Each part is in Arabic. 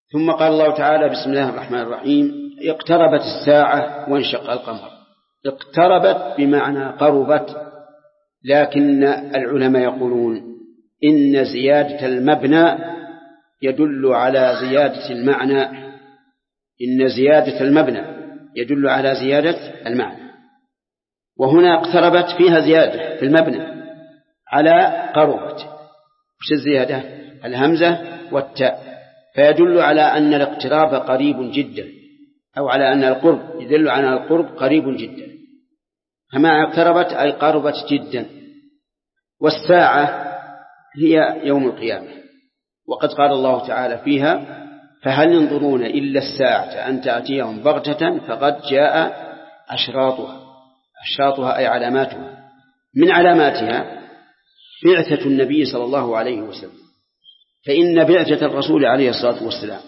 ثم قال الله تعالى: بسم الله الرحمن الرحيم: اقتربت الساعة وانشق القمر. اقتربت بمعنى قربت، لكن العلماء يقولون إن زيادة المبنى يدل على زيادة المعنى. إن زيادة المبنى يدل على زيادة المعنى، وهنا اقتربت فيها زيادة في المبنى على قربت. وش الزيادة؟ الهمزة والتاء، فيدل على أن الاقتراب قريب جدا، أو على أن القرب يدل على القرب قريب جدا. فما اقتربت أي قربت جدا. والساعة هي يوم القيامة، وقد قال الله تعالى فيها: فهل ينظرون إلا الساعة أن تأتيهم بغتة فقد جاء أشراطها. أشراطها أي علاماتها. من علاماتها بعثة النبي صلى الله عليه وسلم، فإن بعثة الرسول عليه الصلاة والسلام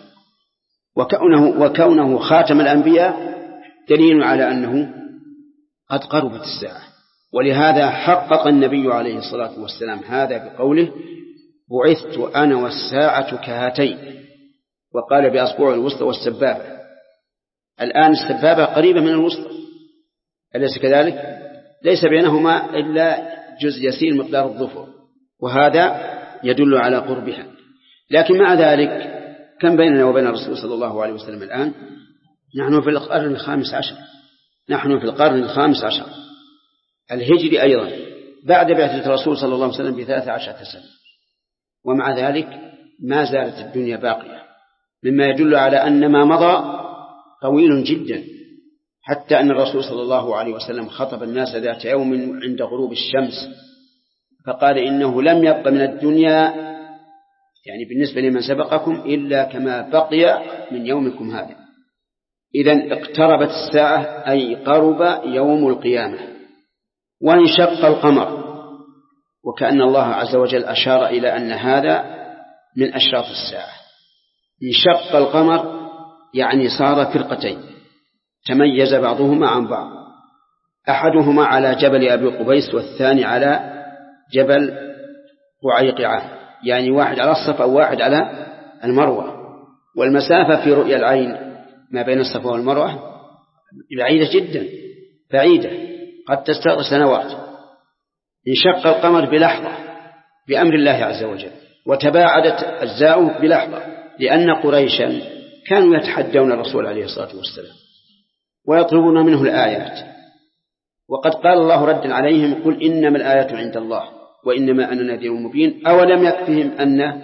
وكونه خاتم الأنبياء دليل على أنه قد قربت الساعة. ولهذا حقق النبي عليه الصلاة والسلام هذا بقوله: بعثت أنا والساعة كهاتين، وقال بأصبع الوسطى والسبابة. الآن السبابة قريبة من الوسطى، أليس كذلك؟ ليس بينهما إلا جزء يسير مقدار الظفر، وهذا يدل على قربها. لكن مع ذلك كم بيننا وبين الرسول صلى الله عليه وسلم الآن؟ نحن في القرن الخامس عشر. نحن في القرن الخامس عشر الهجري أيضا، بعد بعثة الرسول صلى الله عليه وسلم ب13 سنة، ومع ذلك ما زالت الدنيا باقية، مما يدل على أن ما مضى طويل جدا. حتى أن الرسول صلى الله عليه وسلم خطب الناس ذات يوم عند غروب الشمس فقال: إنه لم يبق من الدنيا، يعني بالنسبة لمن سبقكم، إلا كما بقي من يومكم هذا. إذن اقتربت الساعة أي قرب يوم القيامة. وانشق القمر، وكأن الله عز وجل أشار إلى أن هذا من أشراط الساعة. انشق القمر يعني صار فرقتين، تميز بعضهما عن بعض، أحدهما على جبل أبي قبيس والثاني على جبل قعيقعة، يعني واحد على الصفا وواحد على المروة. والمسافة في رؤيا العين ما بين الصفا والمروة بعيدة جدا، بعيدة قد تستغرق سنوات. انشق القمر بلحظة بأمر الله عز وجل، وتباعدت أجزاؤه بلحظة، لأن قريشا كانوا يتحدون الرسول عليه الصلاة والسلام ويطلبون منه الآيات. وقد قال الله ردا عليهم: قل إنما الآيات عند الله وإنما أنا نذير مبين أولم يكفهم أن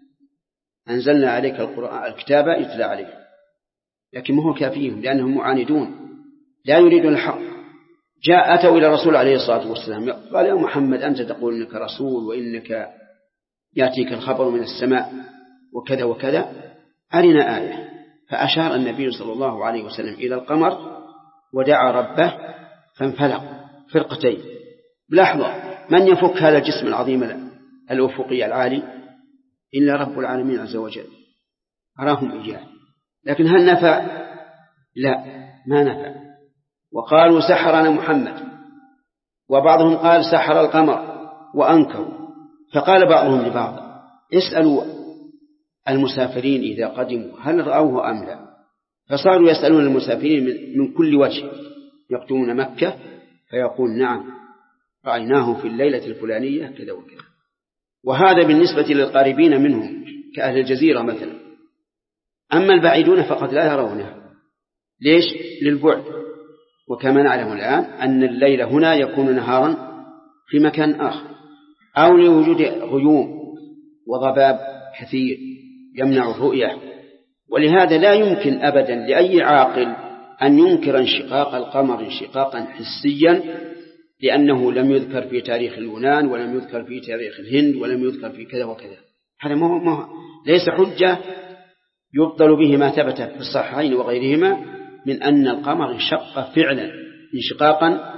أنزلنا عليك الكتاب يتلى عليه. لكن ما هو كافيهم، لأنهم معاندون لا يريدون الحق. أتوا إلى الرسول عليه الصلاة والسلام قال: يا محمد أنت تقول إنك رسول وإنك يأتيك الخبر من السماء وكذا وكذا، أرنا آية. فأشار النبي صلى الله عليه وسلم إلى القمر ودعا ربه فانفلق فرقتين بلحظة. من يفك هذا الجسم العظيم الأفقي العالي إلا رب العالمين عز وجل، أراهم إياه. لكن هل نفع؟ لا، ما نفع. وقالوا سحرنا محمد، وبعضهم قال سحر القمر وأنكروا. فقال بعضهم لبعض: اسألوا المسافرين إذا قدموا هل رأوه أم لا. فصاروا يسألون المسافرين من كل وجه، يقدمون مكة فيقول: نعم رأيناه في الليلة الفلانية كذا وكذا. وهذا بالنسبة للقاربين منهم كأهل الجزيرة مثلا. أما البعيدون فقد لا يرونه. ليش؟ للبعد. وكما نعلم الآن أن الليل هنا يكون نهارا في مكان آخر، أو لوجود غيوم وضباب كثير يمنع الرؤية. ولهذا لا يمكن أبدا لأي عاقل أن ينكر انشقاق القمر انشقاقا حسيا، لأنه لم يذكر في تاريخ اليونان ولم يذكر في تاريخ الهند ولم يذكر في كذا وكذا. هذا ليس حجة يبطل به ما ثبت في الصحيحين وغيرهما من أن القمر انشق فعلا انشقاقا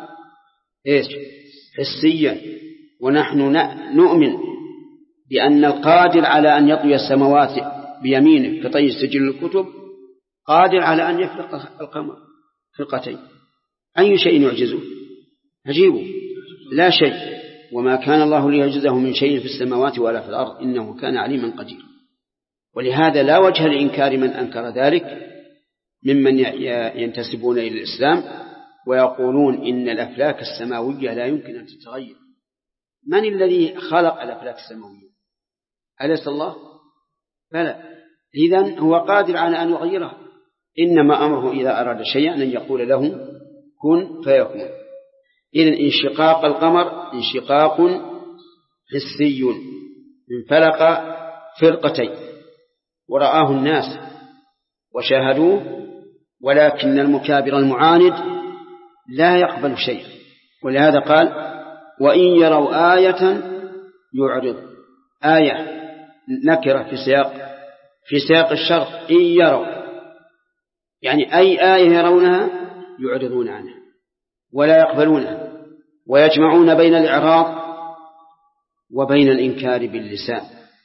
حسيا. ونحن نؤمن بأن القادر على أن يطوي السماوات بيمينه كطي سجل الكتب قادر على أن يفرق القمر فرقتين. أي شيء يعجزه؟ عجيبه لا شيء. وما كان الله ليعجزه من شيء في السماوات ولا في الأرض إنه كان عليما قديرا. ولهذا لا وجه لإنكار من أنكر ذلك ممن ينتسبون إلى الإسلام ويقولون إن الأفلاك السماوية لا يمكن أن تتغير. من الذي خلق الأفلاك السماوية؟ أليس الله؟ فلا. إذن هو قادر على أن يغيرها، إنما أمره إذا أراد شيئا أن يقول له كن فيكون. إذن انشقاق القمر انشقاق حسي انفلق فرقتين ورآه الناس وشاهدوه، ولكن المكابر المعاند لا يقبل شيئا. ولهذا قال وإن يروا آية يعرض. آية نكرة في سياق الشرط، إن يروا يعني أي آية يرونها يعرضون عنها ولا يقبلونها، ويجمعون بين الإعراض وبين الإنكار باللسان.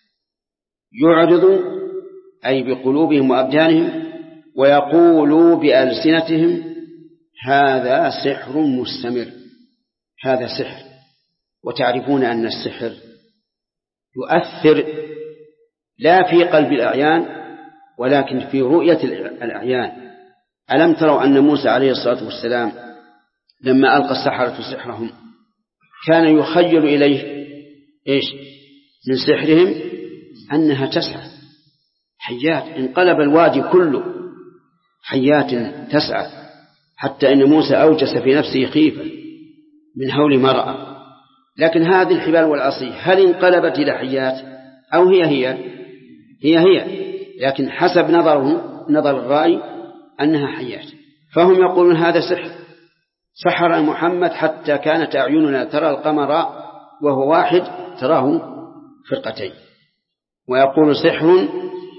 يعرض أي بقلوبهم وأبدانهم، ويقولوا بألسنتهم هذا سحر مستمر، هذا سحر. وتعرفون أن السحر يؤثر لا في قلب الأعيان ولكن في رؤية الأعيان. ألم تروا أن موسى عليه الصلاة والسلام لما ألقى السحرة سحرهم كان يخيل إليه إيش من سحرهم؟ أنها تسعى حيات، انقلب الوادي كله حيات تسعى، حتى أن موسى أوجس في نفسه خيفة من هول ما رأى. لكن هذه الحبال والعصي هل انقلبت إلى حيات أو هي لكن حسب نظر الرأي أنها حيات. فهم يقولون هذا سحر محمد حتى كانت أعيننا ترى القمر وهو واحد تراه فرقتين. ويقول سحر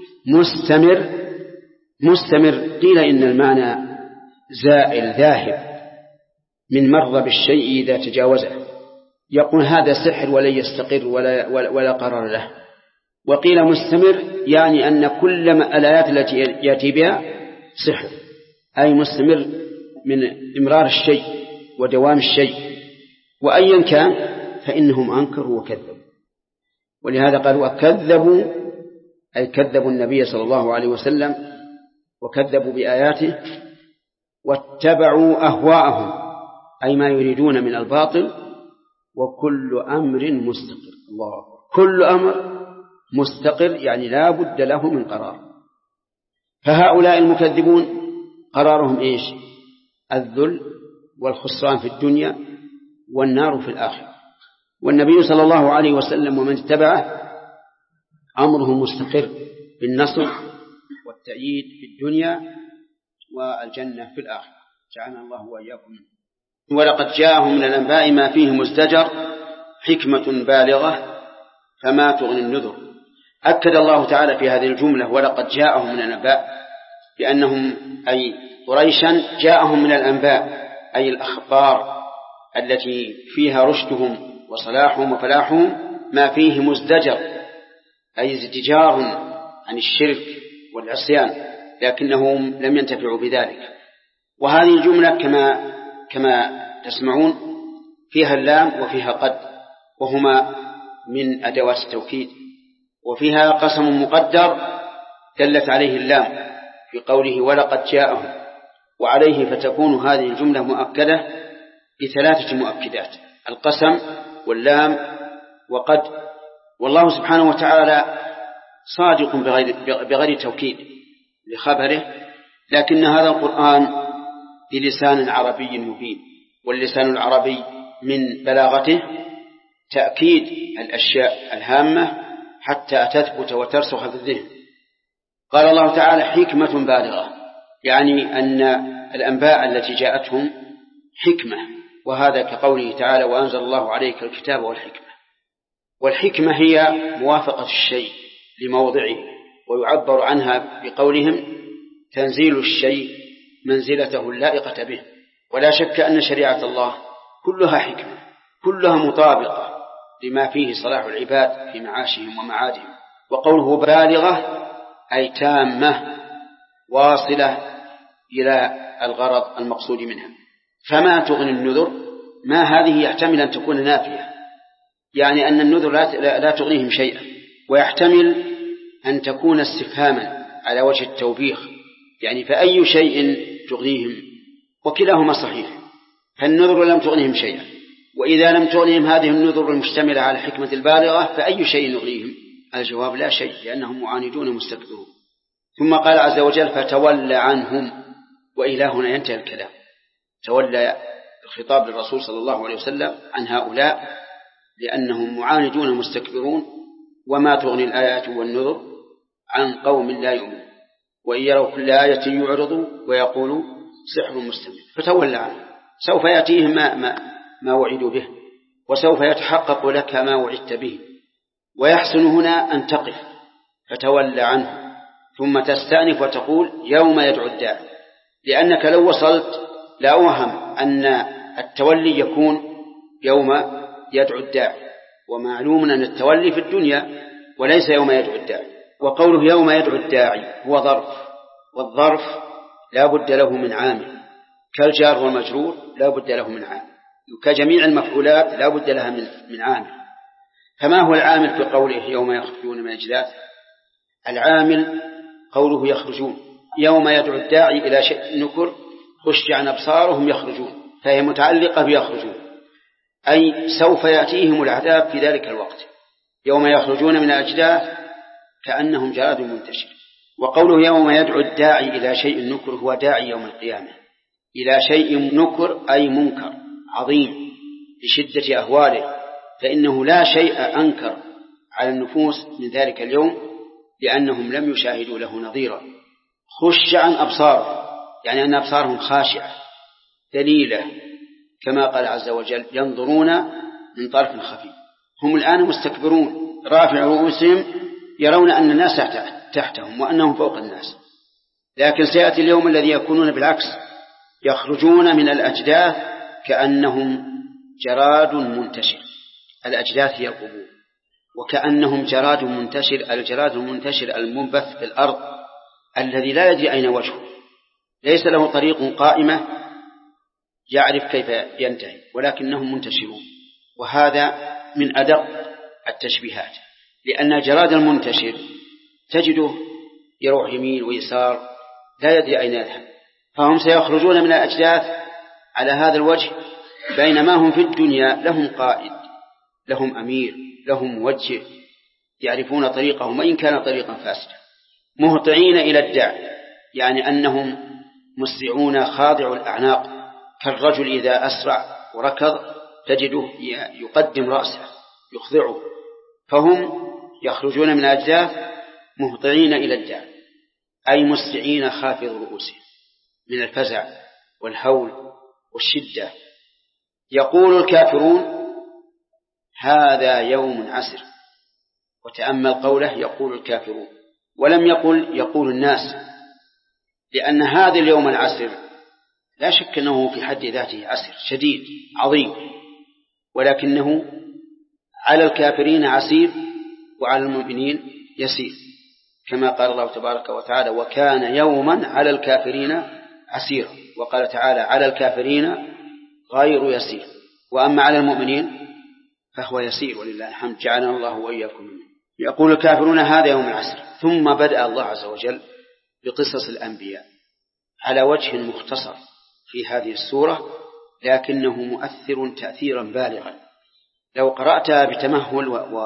مستمر. قيل إن المعنى زائل ذاهب من مر بالشيء إذا تجاوزه، يقول هذا سحر ولن يستقر ولا قرار له. وقيل مستمر يعني أن كل الآيات التي يأتي بها سحر، أي مستمر من إمرار الشيء ودوام الشيء. وأيا كان فإنهم أنكروا وكذبوا. ولهذا قالوا وكذبوا أي كذبوا النبي صلى الله عليه وسلم وكذبوا بآياته واتبعوا أهواءهم أي ما يريدون من الباطل. وكل أمر مستقر، الله كل أمر مستقر يعني لا بد له من قرار. فهؤلاء المكذبون قرارهم إيش؟ الذل والخسران في الدنيا والنار في الآخرة. والنبي صلى الله عليه وسلم ومن اتبعه أمره مستقر بالنصر والتأييد في الدنيا والجنة في الآخرة. جعلنا الله وإياكم منه. ولقد جاءهم من الأنباء ما فيه مزدجر حكمة بالغة فما تغني النذر. أكد الله تعالى في هذه الجملة ولقد جاءهم من الأنباء بأنهم أي قريشا جاءهم من الأنباء أي الأخبار التي فيها رشدهم وصلاحهم وفلاحهم ما فيه مزدجر أي ازدجار عن الشرك والعصيان، لكنهم لم ينتفعوا بذلك. وهذه الجملة كما تسمعون فيها اللام وفيها قد، وهما من أدوات التوكيد، وفيها قسم مقدر دلت عليه اللام في قوله ولقد جاءهم، وعليه فتكون هذه الجملة مؤكدة بثلاثة مؤكدات: القسم واللام وقد. والله سبحانه وتعالى صادق بغير توكيد لخبره، لكن هذا القرآن بلسان عربي مبين، واللسان العربي من بلاغته تأكيد الأشياء الهامة حتى تثبت وترسخ في الذهن. قال الله تعالى حكمة بالغة، يعني أن الأنباء التي جاءتهم حكمة، وهذا كقوله تعالى وأنزل الله عليك الكتاب والحكمة. والحكمة هي موافقة الشيء لموضعه، ويعبر عنها بقولهم تنزيل الشيء منزلته اللائقة به. ولا شك أن شريعة الله كلها حكمة، كلها مطابقة لما فيه صلاح العباد في معاشهم ومعادهم. وقوله بالغة أي تامة واصلة إلى الغرض المقصود منها. فما تغني النذر، ما هذه يحتمل أن تكون نافية، يعني أن النذر لا تغنيهم شيئا، ويحتمل أن تكون استفهاما على وجه التوبيخ، يعني فأي شيء تغنيهم، وكلاهما صحيح، فالنذر لم تغنيهم شيئا، وإذا لم تغنيهم هذه النذر المشتملة على حكمة البالغة فأي شيء يغنيهم؟ الجواب لا شيء، لأنهم معاندون مستكبرون. ثم قال عز وجل فتولى عنهم، وإلى هنا ينتهي الكلام. تولى الخطاب للرسول صلى الله عليه وسلم عن هؤلاء لأنهم معاندون مستكبرون، وما تغني الآيات والنذر عن قوم لا يؤمنون، وإن يروا كل آية يعرضوا ويقولوا سحر مستمر. فتولى عنهم، سوف يأتيهم ما وعدوا به، وسوف يتحقق لك ما وعدت به. ويحسن هنا أن تقف فتولى عنه ثم تستأنف وتقول يوم يدعو الداعي، لأنك لو وصلت لا أوهم أن التولي يكون يوم يدعو الداعي، ومعلوم أن التولي في الدنيا وليس يوم يدعو الداعي. وقوله يوم يدعو الداعي هو ظرف، والظرف لا بد له من عامل، كالجار والمجرور لا بد له من عامل، كجميع المفعولات لا بد لها من عامل. فما هو العامل في قوله يوم يخرجون من الأجداث؟ العامل قوله يخرجون، يوم يدعو الداعي إلى شيء نكر خش عن أبصارهم يخرجون، فهي متعلقة بيخرجون، أي سوف يأتيهم العذاب في ذلك الوقت. يوم يخرجون من الأجداث كأنهم جراد منتشر. وقوله يوم يدعو الداعي إلى شيء نكر هو داعي يوم القيامة إلى شيء نكر أي منكر عظيم لشدة أهواله، فإنه لا شيء أنكر على النفوس من ذلك اليوم لأنهم لم يشاهدوا له نظيرا. خش عن أبصارهم يعني أن أبصارهم خاشعة ذليلة، كما قال عز وجل ينظرون من طرف خفي. هم الآن مستكبرون رافع رؤوسهم يرون أن الناس تحتهم وأنهم فوق الناس، لكن سيأتي اليوم الذي يكونون بالعكس، يخرجون من الأجداث كأنهم جراد منتشر. الأجداث هي القبور، وكأنهم جراد منتشر. الجراد المنتشر المنبث في الأرض الذي لا يدري أين وجهه، ليس له طريق قائمة يعرف كيف ينتهي، ولكنهم منتشرون. وهذا من أدق التشبيهات، لأن الجراد المنتشر تجده يروح يمين ويسار لا يدري أين يذهب، فهم سيخرجون من الأجداث على هذا الوجه، بينما هم في الدنيا لهم قائد، لهم أمير، لهم موجه، يعرفون طريقهم وإن كان طريقا فاسدا. مهطعين إلى الداعي يعني أنهم مسرعون خاضع الأعناق، كالرجل إذا أسرع وركض تجده يقدم رأسه يخضعه، فهم يخرجون من الأجداث مهطعين إلى الداعي أي مسرعين خافض رؤوسهم من الفزع والهول والشدة. يقول الكافرون هذا يوم عسر، وتأمل قوله يقول الكافرون ولم يقول الناس، لأن هذا اليوم العسر لا شك أنه في حد ذاته عسر شديد عظيم، ولكنه على الكافرين عسير وعلى المؤمنين يسير، كما قال الله تبارك وتعالى وكان يوما على الكافرين عسيرا، وقال تعالى على الكافرين غير يسير، وأما على المؤمنين فهو يسير ولله الحمد جعلنا الله وإياكم منه. يقول الكافرون هذا يوم العسر. ثم بدأ الله عز وجل بقصص الأنبياء على وجه مختصر في هذه السورة، لكنه مؤثر تأثيرا بالغا. لو قرأتها بتمهل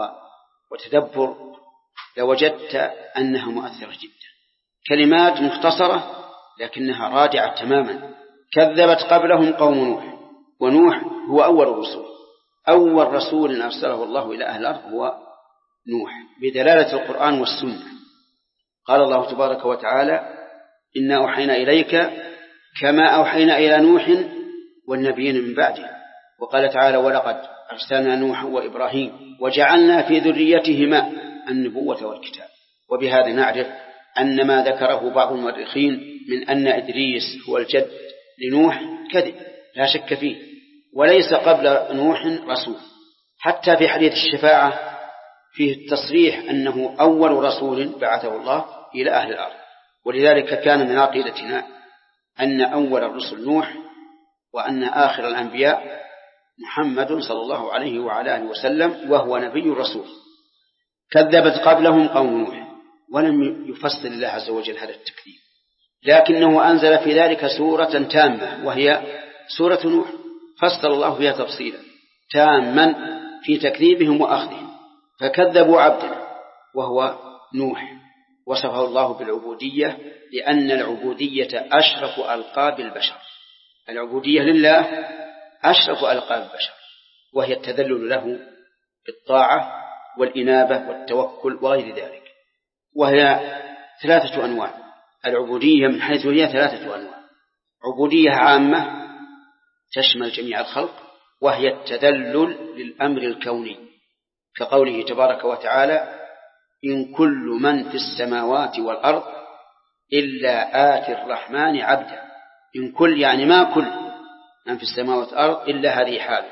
وتدبر لوجدت أنها مؤثرة جدا، كلمات مختصرة لكنها رادعة تماما. كذبت قبلهم قوم نوح، ونوح هو أول الرسل، أول رسول أرسله الله إلى أهل الأرض هو نوح بدلالة القرآن والسنة. قال الله تبارك وتعالى إنا أوحينا إليك كما أوحينا إلى نوح والنبيين من بعده، وقال تعالى ولقد أرسلنا نوح وإبراهيم وجعلنا في ذريتهما النبوة والكتاب. وبهذا نعرف أن ما ذكره بعض المؤرخين من أن إدريس هو الجد لنوح كذب لا شك فيه، وليس قبل نوح رسول. حتى في حديث الشفاعة فيه التصريح أنه أول رسول بعثه الله إلى أهل الأرض، ولذلك كان من عقيدتنا أن أول الرسل نوح، وأن آخر الأنبياء محمد صلى الله عليه وعلى آله وسلم وهو نبي الرسول. كذبت قبلهم قوم نوح، ولم يفصل الله عز وجل هذا التكذيب، لكنه أنزل في ذلك سورة تامة وهي سورة نوح، فصل الله فيها تفصيلا تاما في تكذيبهم وأخذهم. فكذبوا عبدنا وهو نوح، وصفه الله بالعبودية لأن العبودية أشرف ألقاب البشر، العبودية لله أشرف ألقاب البشر، وهي التذلل له بالطاعة والإنابة والتوكل وغير ذلك. وهي 3 أنواع، العبودية من حيث هي 3 أنواع: عبودية عامة تشمل جميع الخلق، وهي التذلل للأمر الكوني، كقوله تبارك وتعالى: إن كل من في السماوات والأرض إلا آتي الرحمن عبدا. إن كل يعني ما كل من في السماوات والأرض إلا هذه حال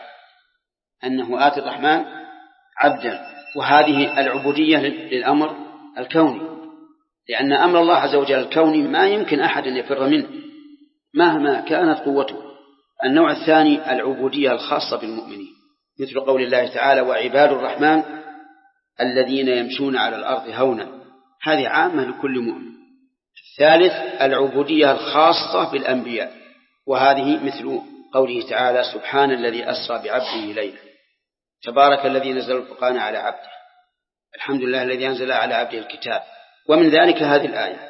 أنه آتي الرحمن عبدا. وهذه العبودية للأمر الكوني، لأن أمر الله عز وجل الكوني ما يمكن أحد أن يفر منه مهما كانت قوته. النوع الثاني العبودية الخاصة بالمؤمنين، مثل قول الله تعالى: وعباد الرحمن الذين يمشون على الأرض هونا، هذه عامة لكل مؤمن. الثالث العبودية الخاصة بالأنبياء، وهذه مثل قوله تعالى: سبحان الذي أسرى بعبده ليلا، تبارك الذي نزل الفرقان على عبده، الحمد لله الذي أنزل على عبده الكتاب. ومن ذلك هذه الآية: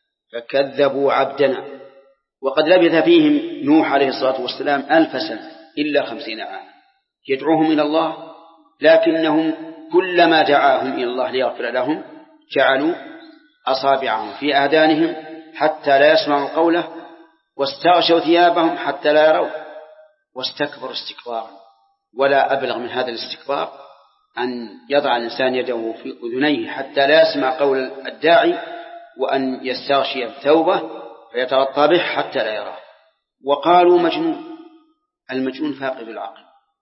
فكذبوا عبدنا. وقد لبث فيهم نوح عليه الصلاة والسلام 1000 سنة إلا 50 عاما يدعوهم إلى الله، لكنهم كلما دعاهم إلى الله ليغفر لهم جعلوا أصابعهم في آذانهم حتى لا يسمعوا قوله، واستغشوا ثيابهم حتى لا يروا، واستكبروا استكبارا. ولا أبلغ من هذا الاستكبار أن يضع الإنسان يده في أذنيه حتى لا يسمع قول الداعي، وأن يستغشي ثوبه فيتغطى به حتى لا يراه. وقالوا مجنون. المجنون فاقد العقل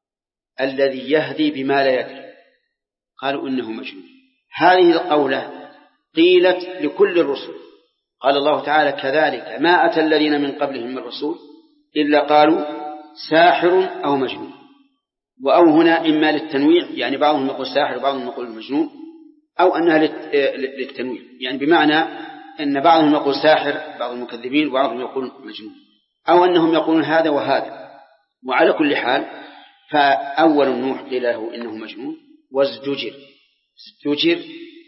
الذي يهدي بما لا يدري، قالوا إنه مجنون. هذه القولة قيلت لكل الرسل، قال الله تعالى: كذلك ما أتى الذين من قبلهم من رسول إلا قالوا ساحر أو مجنون. وأو هنا إما للتنويع، يعني بعضهم يقول ساحر وبعضهم يقول مجنون، أو أنها للتنويع، يعني بمعنى أن بعضهم يقول ساحر بعض المكذبين وبعضهم يقول مجنون، أو أنهم يقولون هذا وهذا. وعلى كل حال فأول نوح قيل له إنه مجنون وازدجر. ازدجر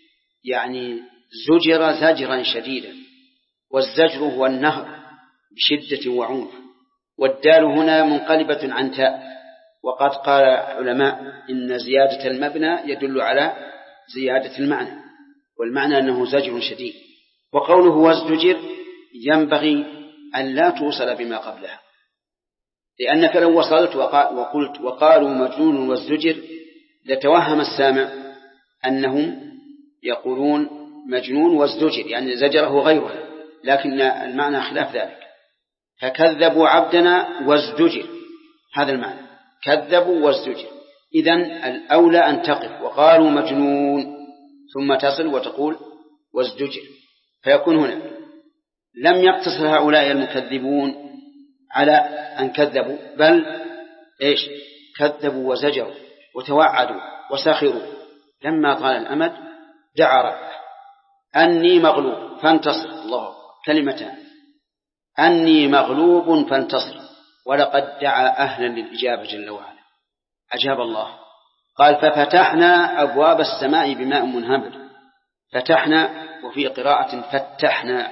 يعني زجر زجرا شديدا، والزجر هو النهر بشدة وعنف، والدال هنا منقلبة عن تاء. وقد قال علماء إن زيادة المبنى يدل على زيادة المعنى، والمعنى أنه زجر شديد. وقوله وازدجر ينبغي أن لا توصل بما قبلها، لأنك لو وصلت وقلت وقالوا مجنون وازدجر لتوهم السامع أنهم يقولون مجنون وازدجر يعني زجره غيره، لكن المعنى خلاف ذلك. فكذبوا عبدنا وازدجر، هذا المعنى، كذبوا وازدجر. إذن الأولى أن تقف وقالوا مجنون ثم تصل وتقول وازدجر، فيكون هنا لم يقتصر هؤلاء المكذبون على أن كذبوا، بل إيش؟ كذبوا وزجروا وتوعدوا وسخروا. لما طال الأمد دعا ربه أني مغلوب فانتصر. الله كلمتان: أني مغلوب فانتصر. ولقد دعا أهلا للإجابة جل وعلا، أجاب الله. قال ففتحنا أبواب السماء بماء منهمر. فتحنا وفي قراءة فتحنا،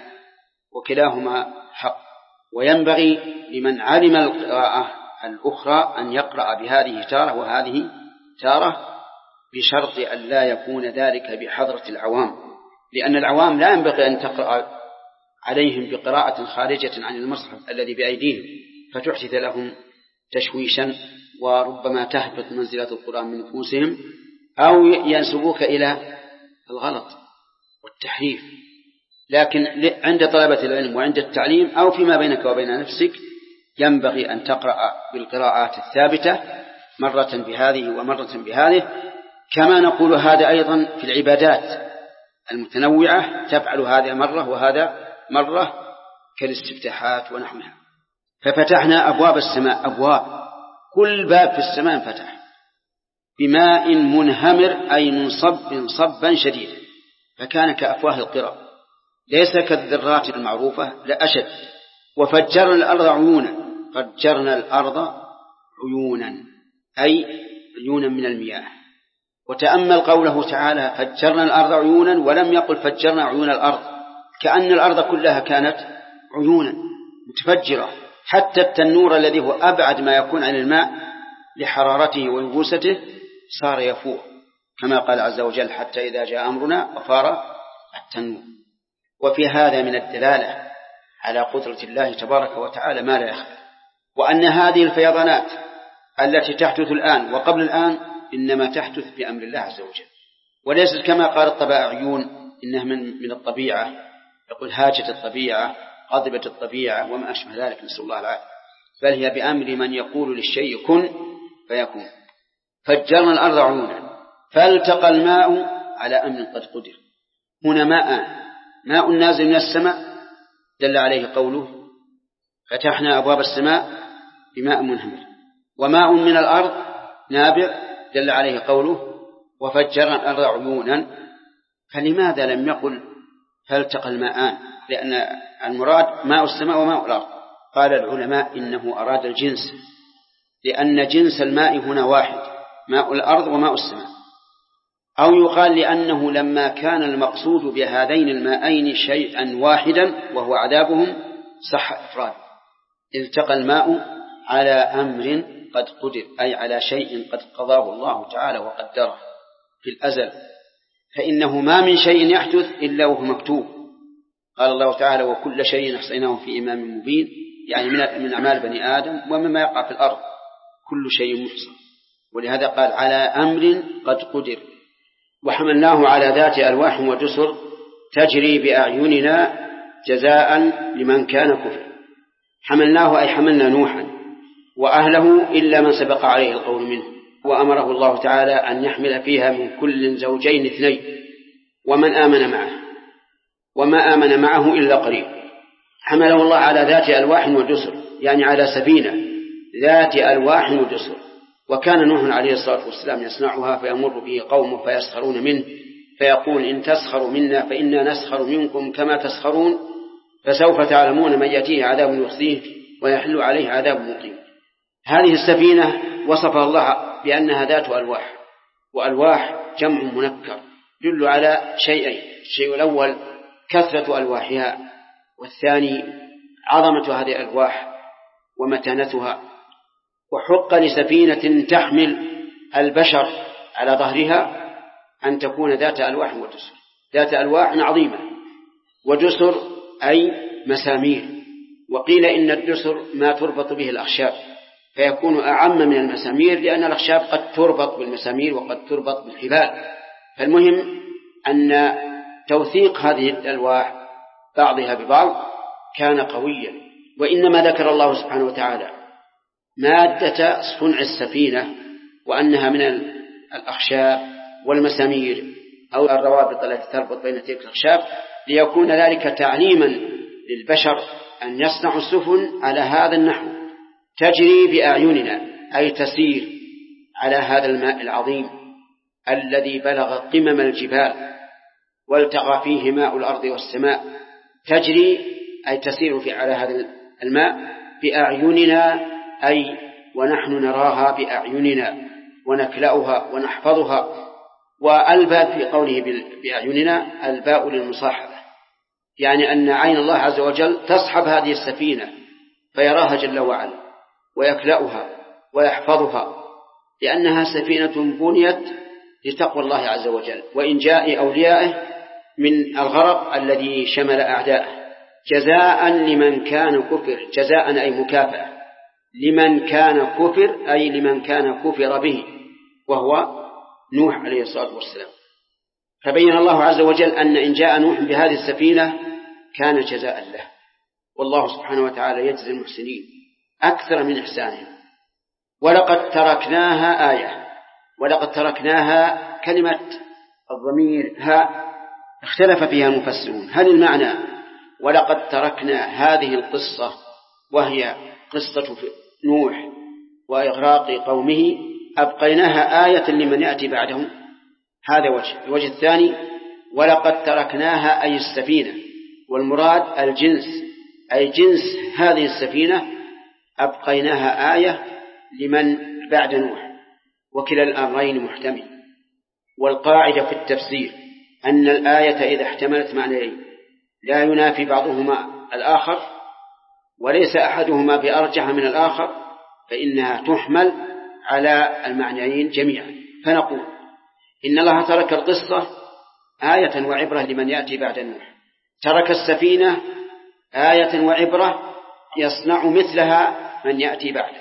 وكلاهما حق. وينبغي لمن علم القراءة الأخرى أن يقرأ بهذه تارة وهذه تارة، بشرط أن لا يكون ذلك بحضرة العوام، لأن العوام لا ينبغي أن تقرأ عليهم بقراءة خارجة عن المصحف الذي بأيديهم فتحدث لهم تشويشا، وربما تهبط منزلة القرآن من نفوسهم، أو ينسبوك إلى الغلط والتحريف. لكن عند طلبة العلم وعند التعليم أو فيما بينك وبين نفسك ينبغي أن تقرأ بالقراءات الثابتة، مرة بهذه ومرة بهذه. كما نقول هذا أيضا في العبادات المتنوعة، تفعل هذا مرة وهذا مرة كالاستفتاحات ونحوها. ففتحنا أبواب السماء، أبواب كل باب في السماء انفتح، بماء منهمر أي منصب صبا شديدا. فكان كأفواه القرى ليس كالذرات المعروفة لا أشد. وفجرنا الأرض عيونا، فجرنا الأرض عيونا أي عيونا من المياه. وتأمل قوله تعالى فجرنا الأرض عيونا ولم يقل فجرنا عيون الأرض، كأن الأرض كلها كانت عيونا متفجرة، حتى التنور الذي هو أبعد ما يكون عن الماء لحرارته ويبوسته صار يفور، كما قال عز وجل حتى إذا جاء أمرنا وفار التنور. وفي هذا من الدلالة على قدرة الله تبارك وتعالى ما لا يخفى، وأن هذه الفيضانات التي تحدث الآن وقبل الآن إنما تحدث بأمر الله عز وجل، وليست كما قال الطبائعيون إنها من الطبيعة، يقول هاجت الطبيعة غضبت الطبيعة وما أشبه ذلك، نسأل الله العافية، بل هي بأمر من يقول للشيء كن فيكون. فجرنا الأرض عيونا فالتقى الماء على أمر قد قدر. هنا ماء نازل من السماء دل عليه قوله فتحنا أبواب السماء بماء منهمر، وماء من الأرض نابع دل عليه قوله وفجرنا الأرض عيونا. فلماذا لم يقل فالتقى الماءان؟ لأن المراد ماء السماء وماء الأرض. قال العلماء إنه أراد الجنس، لأن جنس الماء هنا واحد، ماء الأرض وماء السماء. أو يقال لأنه لما كان المقصود بهذين الماءين شيئا واحدا وهو عذابهم صح إفراد. التقى الماء على أمر قد قدر، أي على شيء قد قضاه الله تعالى وقدره في الأزل، فإنه ما من شيء يحدث إلا وهو مكتوب. قال الله تعالى وكل شيء أحصيناه في إمام مبين، يعني من أعمال بني آدم ومما يقع في الأرض كل شيء محصى. ولهذا قال على أمر قد قدر. وحملناه على ذات ألواح ودسر تجري بأعيننا جزاء لمن كان كفر. حملناه أي حملنا نوحا وأهله إلا من سبق عليه القول منه، وأمره الله تعالى أن يحمل فيها من كل زوجين اثنين ومن آمن معه، وما آمن معه إلا قليل. حمله الله على ذات ألواح ودسر، يعني على سفينة ذات ألواح ودسر. وكان نوح عليه الصلاة والسلام يصنعها فيمر به قومه فيسخرون منه، فيقول إن تسخروا منا فإنا نسخر منكم كما تسخرون، فسوف تعلمون من يأتيه عذاب يخزيه ويحل عليه عذاب مقيم. هذه السفينة وصفها الله بأنها ذات ألواح، وألواح جمع منكر يدل على شيئين: الشيء الأول كثرة ألواحها، والثاني عظمة هذه الألواح ومتانتها. وحق لسفينة تحمل البشر على ظهرها أن تكون ذات ألواح ودسر، ذات ألواح عظيمة، ودسر أي مسامير. وقيل إن الدسر ما تربط به الأخشاب، فيكون أعم من المسامير، لأن الأخشاب قد تربط بالمسامير وقد تربط بالحبال. فالمهم أن توثيق هذه الألواح بعضها ببعض كان قويا. وإنما ذكر الله سبحانه وتعالى مادة صنع السفينة وأنها من الأخشاب والمسامير أو الروابط التي تربط بين تلك الأخشاب، ليكون ذلك تعليما للبشر أن يصنعوا السفن على هذا النحو، تجري بأعيننا أي تسير على هذا الماء العظيم الذي بلغ قمم الجبال والتقى فيه ماء الأرض والسماء. تجري أي تسير على هذا الماء بأعيننا، أي ونحن نراها بأعيننا ونكلأها ونحفظها. والباء في قوله بأعيننا الباء للمصاحبة، يعني أن عين الله عز وجل تصحب هذه السفينة فيراها جل وعلا ويكلأها ويحفظها، لأنها سفينة بنيت لتقوى الله عز وجل وإنجاء أوليائه من الغرق الذي شمل أعداءه. جزاء لمن كان كفر، جزاء أي مكافأة لمن كان كفر، أي لمن كان كفر به وهو نوح عليه الصلاة والسلام. فبين الله عز وجل أن إن جاء نوح بهذه السفينة كان جزاء له، والله سبحانه وتعالى يجزي المحسنين أكثر من إحسانهم. ولقد تركناها آية. ولقد تركناها كلمة الضمير ها اختلف فيها المفسرون، هل المعنى ولقد تركنا هذه القصة وهي قصة نوح وإغراق قومه أبقيناها آية لمن يأتي بعدهم؟ هذا وجه. الوجه الثاني ولقد تركناها أي السفينة، والمراد الجنس أي جنس هذه السفينة أبقيناها آية لمن بعد نوح، وكلا الأمرين محتمل. والقاعدة في التفسير أن الآية إذا احتملت معنيين لا ينافي بعضهما الآخر وليس أحدهما بأرجح من الآخر فإنها تحمل على المعنيين جميعا. فنقول إن الله ترك القصة آية وعبرة لمن يأتي بعد نوح، ترك السفينة آية وعبرة يصنع مثلها من يأتي بعده.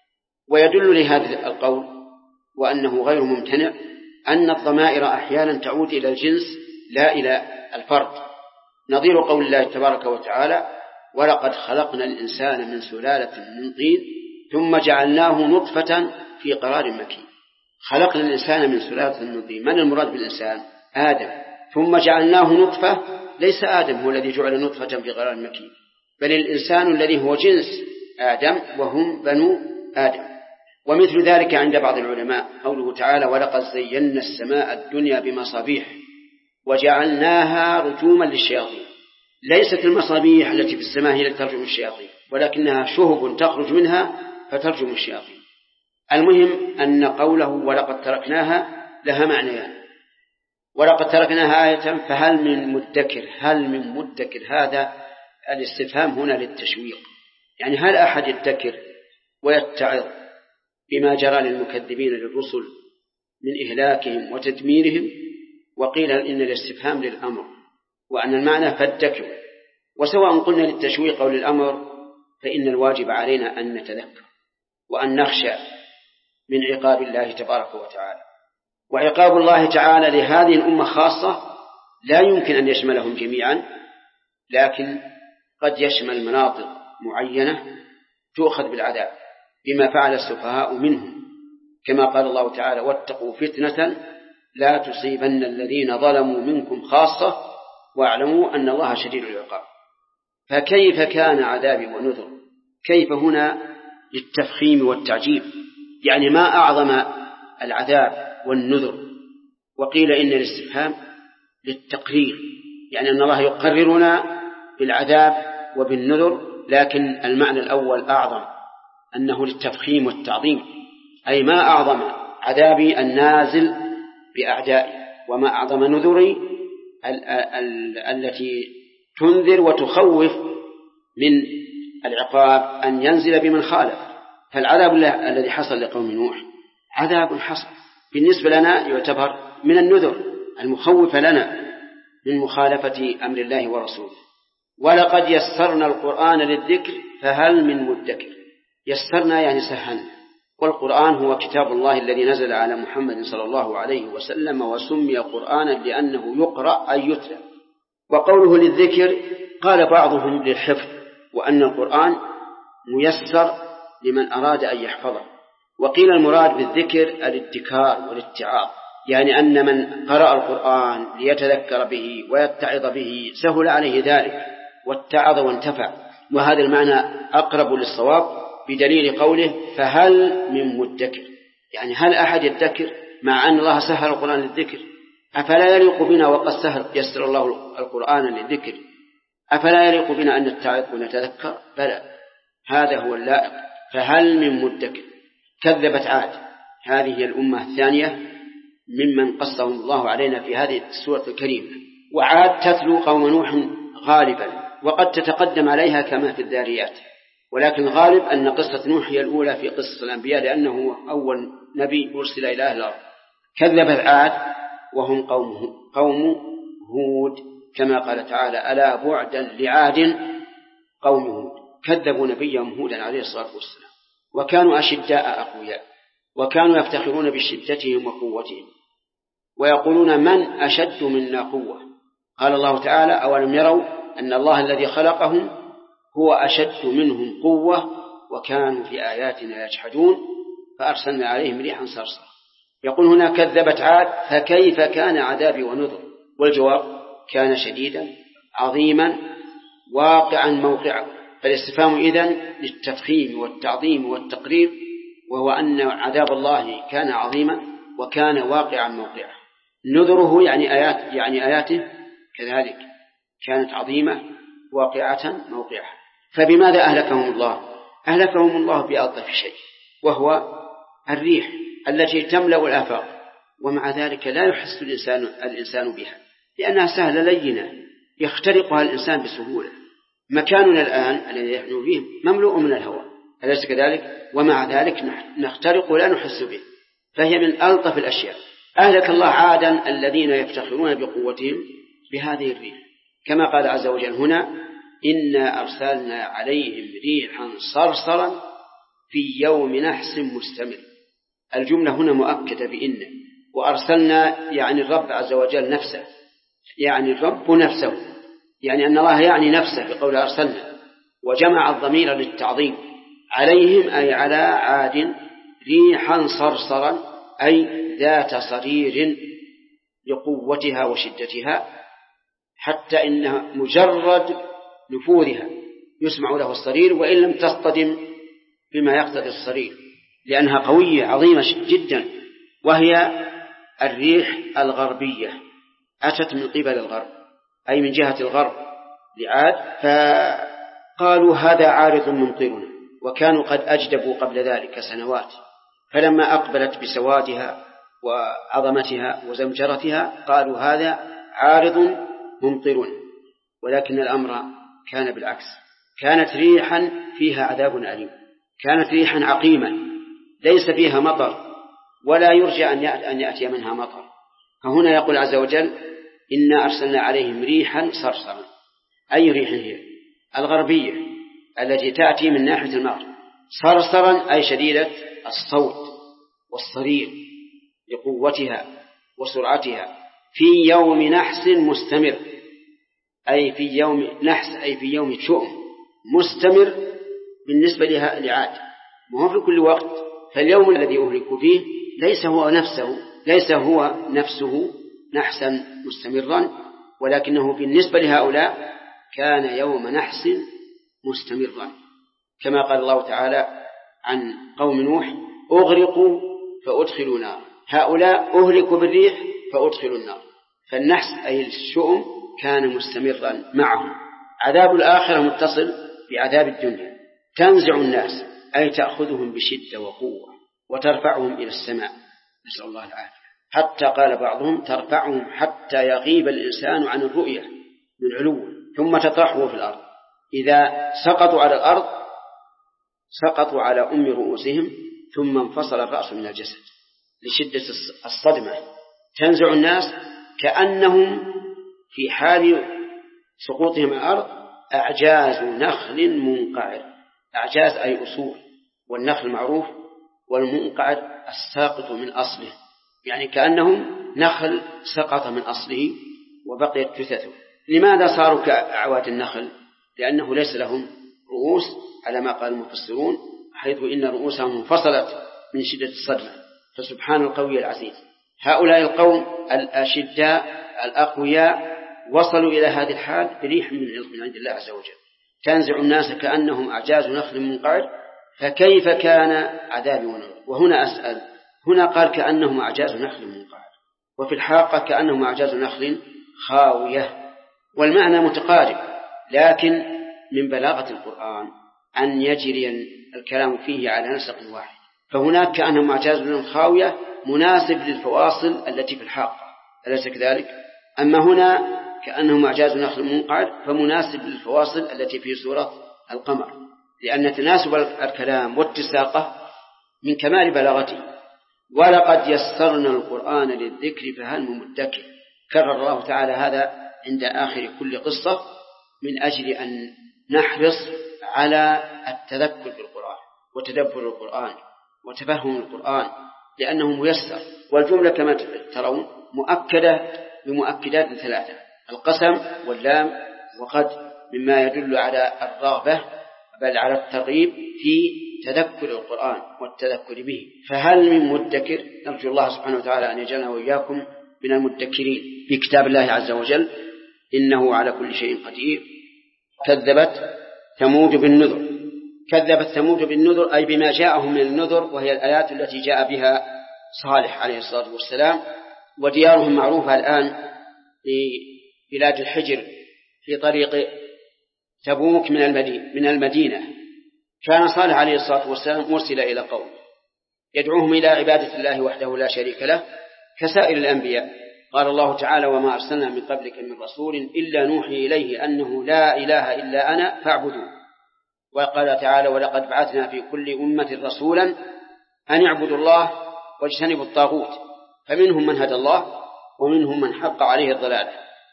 ويدل لهذا القول وأنه غير ممتنع أن الضمائر أحيانا تعود إلى الجنس لا إلى الفرد، نظير قول الله تبارك وتعالى ولقد خلقنا الإنسان من سلالة من طين ثم جعلناه نطفة في قرار مكين. خلقنا الإنسان من سلالة من طين، من المراد بالإنسان؟ آدم. ثم جعلناه نطفة، ليس آدم هو الذي جعل نطفة في قرار مكين، بل الإنسان الذي هو جنس آدم وهم بنو آدم. ومثل ذلك عند بعض العلماء قوله تعالى ولقد زينا السماء الدنيا بمصابيح وجعلناها رجوما للشياطين. ليست المصابيح التي في السماء هي التي ترجم الشياطين، ولكنها شهب تخرج منها فترجم الشياطين. المهم أن قوله ولقد تركناها لها معنيان. ولقد تركناها آية فهل من مدكر، هل من مدكر، هذا الاستفهام هنا للتشويق، يعني هل أحد يدكر ويتعظ بما جرى للمكذبين للرسل من إهلاكهم وتدميرهم؟ وقيل إن الاستفهام للأمر وأن المعنى فادكروا. وسواء قلنا للتشويق أو للأمر فإن الواجب علينا أن نتذكر وأن نخشى من عقاب الله تبارك وتعالى. وعقاب الله تعالى لهذه الأمة خاصة لا يمكن أن يشملهم جميعا، لكن قد يشمل مناطق معينة تؤخذ بالعذاب بما فعل السفهاء منهم، كما قال الله تعالى واتقوا فتنة لا تصيبن الذين ظلموا منكم خاصة واعلموا أن الله شديد العقاب. فكيف كان عذابي ونذر؟ كيف هنا للتفخيم والتعجيب، يعني ما أعظم العذاب والنذر. وقيل إن الاستفهام للتقرير، يعني أن الله يقررنا بالعذاب وبالنذر، لكن المعنى الأول أعظم، أنه للتفخيم والتعظيم، أي ما أعظم عذابي النازل بأعدائي وما أعظم نذري التي تنذر وتخوف من العقاب أن ينزل بمن خالف. فالعذاب الذي حصل لقوم نوح عذاب حصل بالنسبة لنا يعتبر من النذر المخوف لنا من مخالفة أمر الله ورسوله. ولقد يسرنا القرآن للذكر فهل من مدكر. يسرنا يعني سهلنا، والقرآن هو كتاب الله الذي نزل على محمد صلى الله عليه وسلم وسمي قرآنا لأنه يقرأ أي يتلى. وقوله للذكر قال بعضهم للحفظ، وأن القرآن ميسر لمن أراد أن يحفظه. وقيل المراد بالذكر الادكار والاتعاظ، يعني أن من قرأ القرآن ليتذكر به ويتعظ به سهل عليه ذلك واتعظ وانتفع. وهذا المعنى أقرب للصواب بدليل قوله فهل من مدكر، يعني هل أحد يدكر مع أن الله سهل القرآن للذكر؟ أفلا يليق بنا وقد سهل يسر الله القرآن للذكر، أفلا يليق بنا أن نتعظ ونتذكر؟ بلى، هذا هو اللائق. فهل من مدكر. كذبت عاد، هذه هي الأمة الثانية ممن قصهم الله علينا في هذه السورة الكريمة. وعاد تتلو قوم نوح غالبا، وقد تتقدم عليها كما في الذاريات، ولكن غالب أن قصة نوح هي الأولى في قصة الأنبياء لأنه أول نبي أرسل إلى أهل الأرض. كذبت عاد وهم قوم هود، كما قال تعالى ألا بعدا لعاد قوم هود. كذبوا نبيهم هودا عليه الصلاة والسلام، وكانوا أشداء أقوياء، وكانوا يفتخرون بشدتهم وقوتهم ويقولون من أشد منا قوة. قال الله تعالى أولم يروا أن الله الذي خلقهم هو أشد منهم قوة وكانوا في آياتنا يجحدون فأرسلنا عليهم ريحا صرصرا. يقول هنا كذبت عاد فكيف كان عذابي ونذر. والجواب كان شديدا عظيما واقعا موقعا. فالاستفهام إذن للتفخيم والتعظيم والتقرير، وهو أن عذاب الله كان عظيما وكان واقعا موقعا. نذره يعني آياته كذلك كانت عظيمة واقعة موقعها. فبماذا أهلكهم الله؟ أهلكهم الله بألطف شيء، وهو الريح التي تملأ الآفاق، ومع ذلك لا يحس الإنسان بها، لأنها سهلة لينة يخترقها الإنسان بسهولة. مكاننا الآن الذي نحن فيه مملوء من الهواء، أليس كذلك؟ ومع ذلك نخترق ولا نحس به، فهي من ألطف الأشياء. أهلك الله عادا الذين يفتخرون بقوتهم بهذه الريح، كما قال عز وجل هنا: إنا أرسلنا عليهم ريحا صرصرا في يوم نحس مستمر. الجملة هنا مؤكدة بإن، وأرسلنا يعني الرب عز وجل نفسه، يعني الرب نفسه، يعني أن الله يعني نفسه بقول أرسلنا، وجمع الضمير للتعظيم. عليهم أي على عاد ريحا صرصرا أي ذات صرير لقوتها وشدتها، حتى إنها مجرد نفوذها يسمع له الصرير وإن لم تصطدم بما يقتضي الصرير، لأنها قوية عظيمة جدا. وهي الريح الغربية، أتت من قبل الغرب أي من جهة الغرب لعاد، فقالوا هذا عارض ممطرنا، وكانوا قد أجدبوا قبل ذلك سنوات، فلما أقبلت بسوادها وعظمتها وزمجرتها قالوا هذا عارض ممطرنا. ولكن الأمر كان بالعكس، كانت ريحا فيها عذاب أليم، كانت ريحا عقيمة ليس فيها مطر ولا يرجى أن يأتي منها مطر. فهنا يقول عز وجل: إنا أرسلنا عليهم ريحا صرصرا. أي ريح هي؟ الغربية التي تأتي من ناحية المغرب، صرصرا أي شديدة الصوت والصرير لقوتها وسرعتها، في يوم نحس مستمر، أي في يوم نحس أي في يوم شؤم مستمر بالنسبة لها لعاد، ما هو في كل وقت. فاليوم الذي أهلك فيه ليس هو نفسه نحسا مستمرا، ولكنه بالنسبة لهؤلاء كان يوم نحس مستمرا، كما قال الله تعالى عن قوم نوح: أغرقوا فأدخلوا نار. هؤلاء أهلكوا بالريح فأدخلوا النار. فالنحس أي الشؤم كان مستمرا معهم. عذاب الآخرة متصل بعذاب الدنيا، تنزع الناس أي تأخذهم بشدة وقوة وترفعهم إلى السماء، نسأل الله العافية، حتى قال بعضهم: ترفعهم حتى يغيب الإنسان عن الرؤية من علو، ثم تطرحه في الأرض. إذا سقطوا على الأرض سقطوا على أم رؤوسهم، ثم انفصل الرأس من الجسد لشدة الصدمة. تنزع الناس كأنهم في حال سقوطهم على الأرض أعجاز نخل منقعر. أعجاز أي أصول، والنخل معروف، والمنقعر الساقط من أصله، يعني كأنهم نخل سقط من أصله وبقيت جثته. لماذا صاروا كأعواد النخل؟ لأنه ليس لهم رؤوس على ما قال المفسرون، حيث إن رؤوسهم انفصلت من شدة الصدمة. فسبحان القوي العزيز. هؤلاء القوم الأشداء الأقوياء وصلوا إلى هذه الحال بريح من عند الله عز وجل، تنزع الناس كأنهم أعجاز نخل منقعر. فكيف كان عذابي ونذر؟ وهنا أسأل، هنا قال كأنهم أعجاز نخل منقعر، وفي الحاقة كأنهم أعجاز نخل خاوية، والمعنى متقارب، لكن من بلاغة القرآن أن يجري الكلام فيه على نسق واحد. فهناك كأنهم أعجاز نخل خاوية مناسب للفواصل التي في الحاقة، أليس كذلك؟ أما هنا كأنهم أعجاز نخل منقعر فمناسب للفواصل التي في سورة القمر، لأن تناسب الكلام واتساقه من كمال بلاغته. ولقد يسرنا القرآن للذكر فهل من مدكر. كرر الله تعالى هذا عند آخر كل قصة من أجل أن نحرص على التذكر بالقرآن وتدبر القرآن وتفهم القرآن، لأنه ميسر. والجملة كما ترون مؤكدة بمؤكدات ثلاثة: القسم واللام وقد، مما يدل على الرغبة بل على الترغيب في تذكر القرآن والتذكر به. فهل من مدكر؟ نرجو الله سبحانه وتعالى أن يجعلنا وإياكم من المدكرين في كتاب الله عز وجل، إنه على كل شيء قدير. كذبت ثمود بالنذر. كذبت ثمود بالنذر أي بما جاءهم من النذر، وهي الآيات التي جاء بها صالح عليه الصلاة والسلام وديارهم معروفة الآن في بلاد الحجر في طريق تبوك من المدينة. كان صالح عليه الصلاة والسلام مرسل إلى قوم يدعوهم إلى عبادة الله وحده لا شريك له كسائر الأنبياء. قال الله تعالى: وما أرسلنا من قبلك من رسول إلا نوحي إليه أنه لا إله إلا أنا فاعبدون. وقال تعالى: ولقد بعثنا في كل أمة رسولا أن اعبدوا الله واجتنبوا الطاغوت فمنهم من هدى الله ومنهم من حق عليه الضلالة.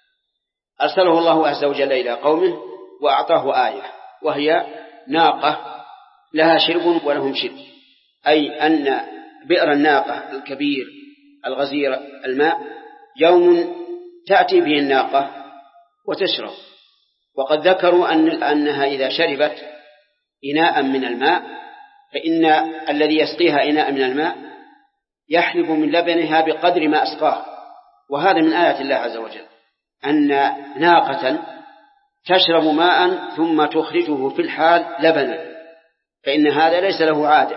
أرسله الله عز وجل إلى قومه وأعطاه آية، وهي ناقة لها شرب ولهم شرب، أي أن بئر الناقة الكبير الغزير الماء يوم تأتي به الناقة وتشرب. وقد ذكروا أنها إذا شربت إناء من الماء فإن الذي يسقيها إناء من الماء يحلب من لبنها بقدر ما أسقاه. وهذا من آيات الله عز وجل، أن ناقة تشرب ماء ثم تخرجه في الحال لبنا، فإن هذا ليس له عادة،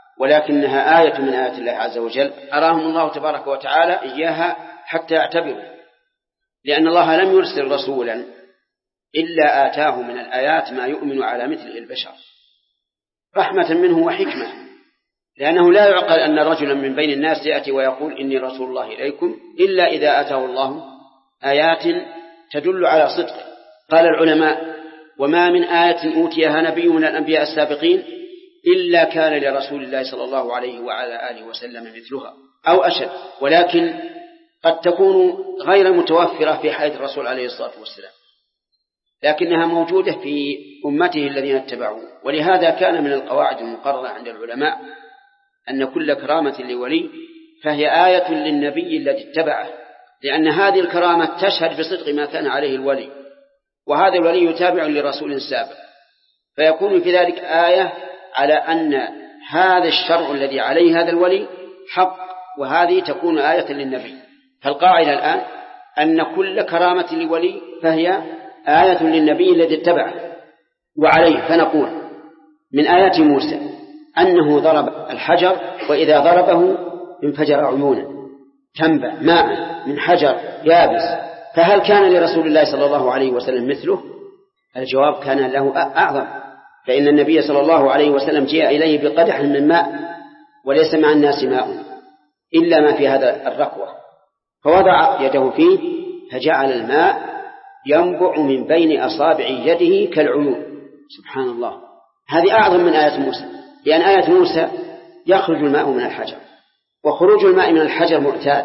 ولكنها آية من آيات الله عز وجل أراهم الله تبارك وتعالى إياها حتى يعتبروا، لأن الله لم يرسل رسولا إلا آتاه من الآيات ما يؤمن على مثله البشر رحمة منه وحكمة، لأنه لا يعقل أن رجلا من بين الناس يأتي ويقول إني رسول الله إليكم إلا إذا آتاه الله آيات تدل على صدقه. قال العلماء: وما من آية أوتيها نبي من الأنبياء السابقين إلا كان لرسول الله صلى الله عليه وعلى آله وسلم مثلها أو أشد، ولكن قد تكون غير متوفرة في حياة الرسول عليه الصلاة والسلام، لكنها موجودة في أمته الذين اتبعوه. ولهذا كان من القواعد المقررة عند العلماء أن كل كرامة لولي فهي آية للنبي الذي اتبعه، لأن هذه الكرامة تشهد بصدق ما كان عليه الولي، وهذا الولي يتابع لرسول سابق، فيكون في ذلك آية على أن هذا الشرع الذي عليه هذا الولي حق، وهذه تكون آية للنبي. فالقاعدة الآن أن كل كرامة لولي فهي آية للنبي الذي اتبعه. وعليه فنقول من آيات موسى أنه ضرب الحجر وإذا ضربه انفجر عيونا تنبع ماء من حجر يابس. فهل كان لرسول الله صلى الله عليه وسلم مثله؟ الجواب: كان له أعظم، فإن النبي صلى الله عليه وسلم جاء إليه بقدح من ماء وليس مع الناس ماء إلا ما في هذا الركوة، فوضع يده فيه فجعل الماء ينبع من بين أصابع يده كالعيون. سبحان الله، هذه أعظم من آية موسى، لأن آية موسى يخرج الماء من الحجر، وخروج الماء من الحجر معتاد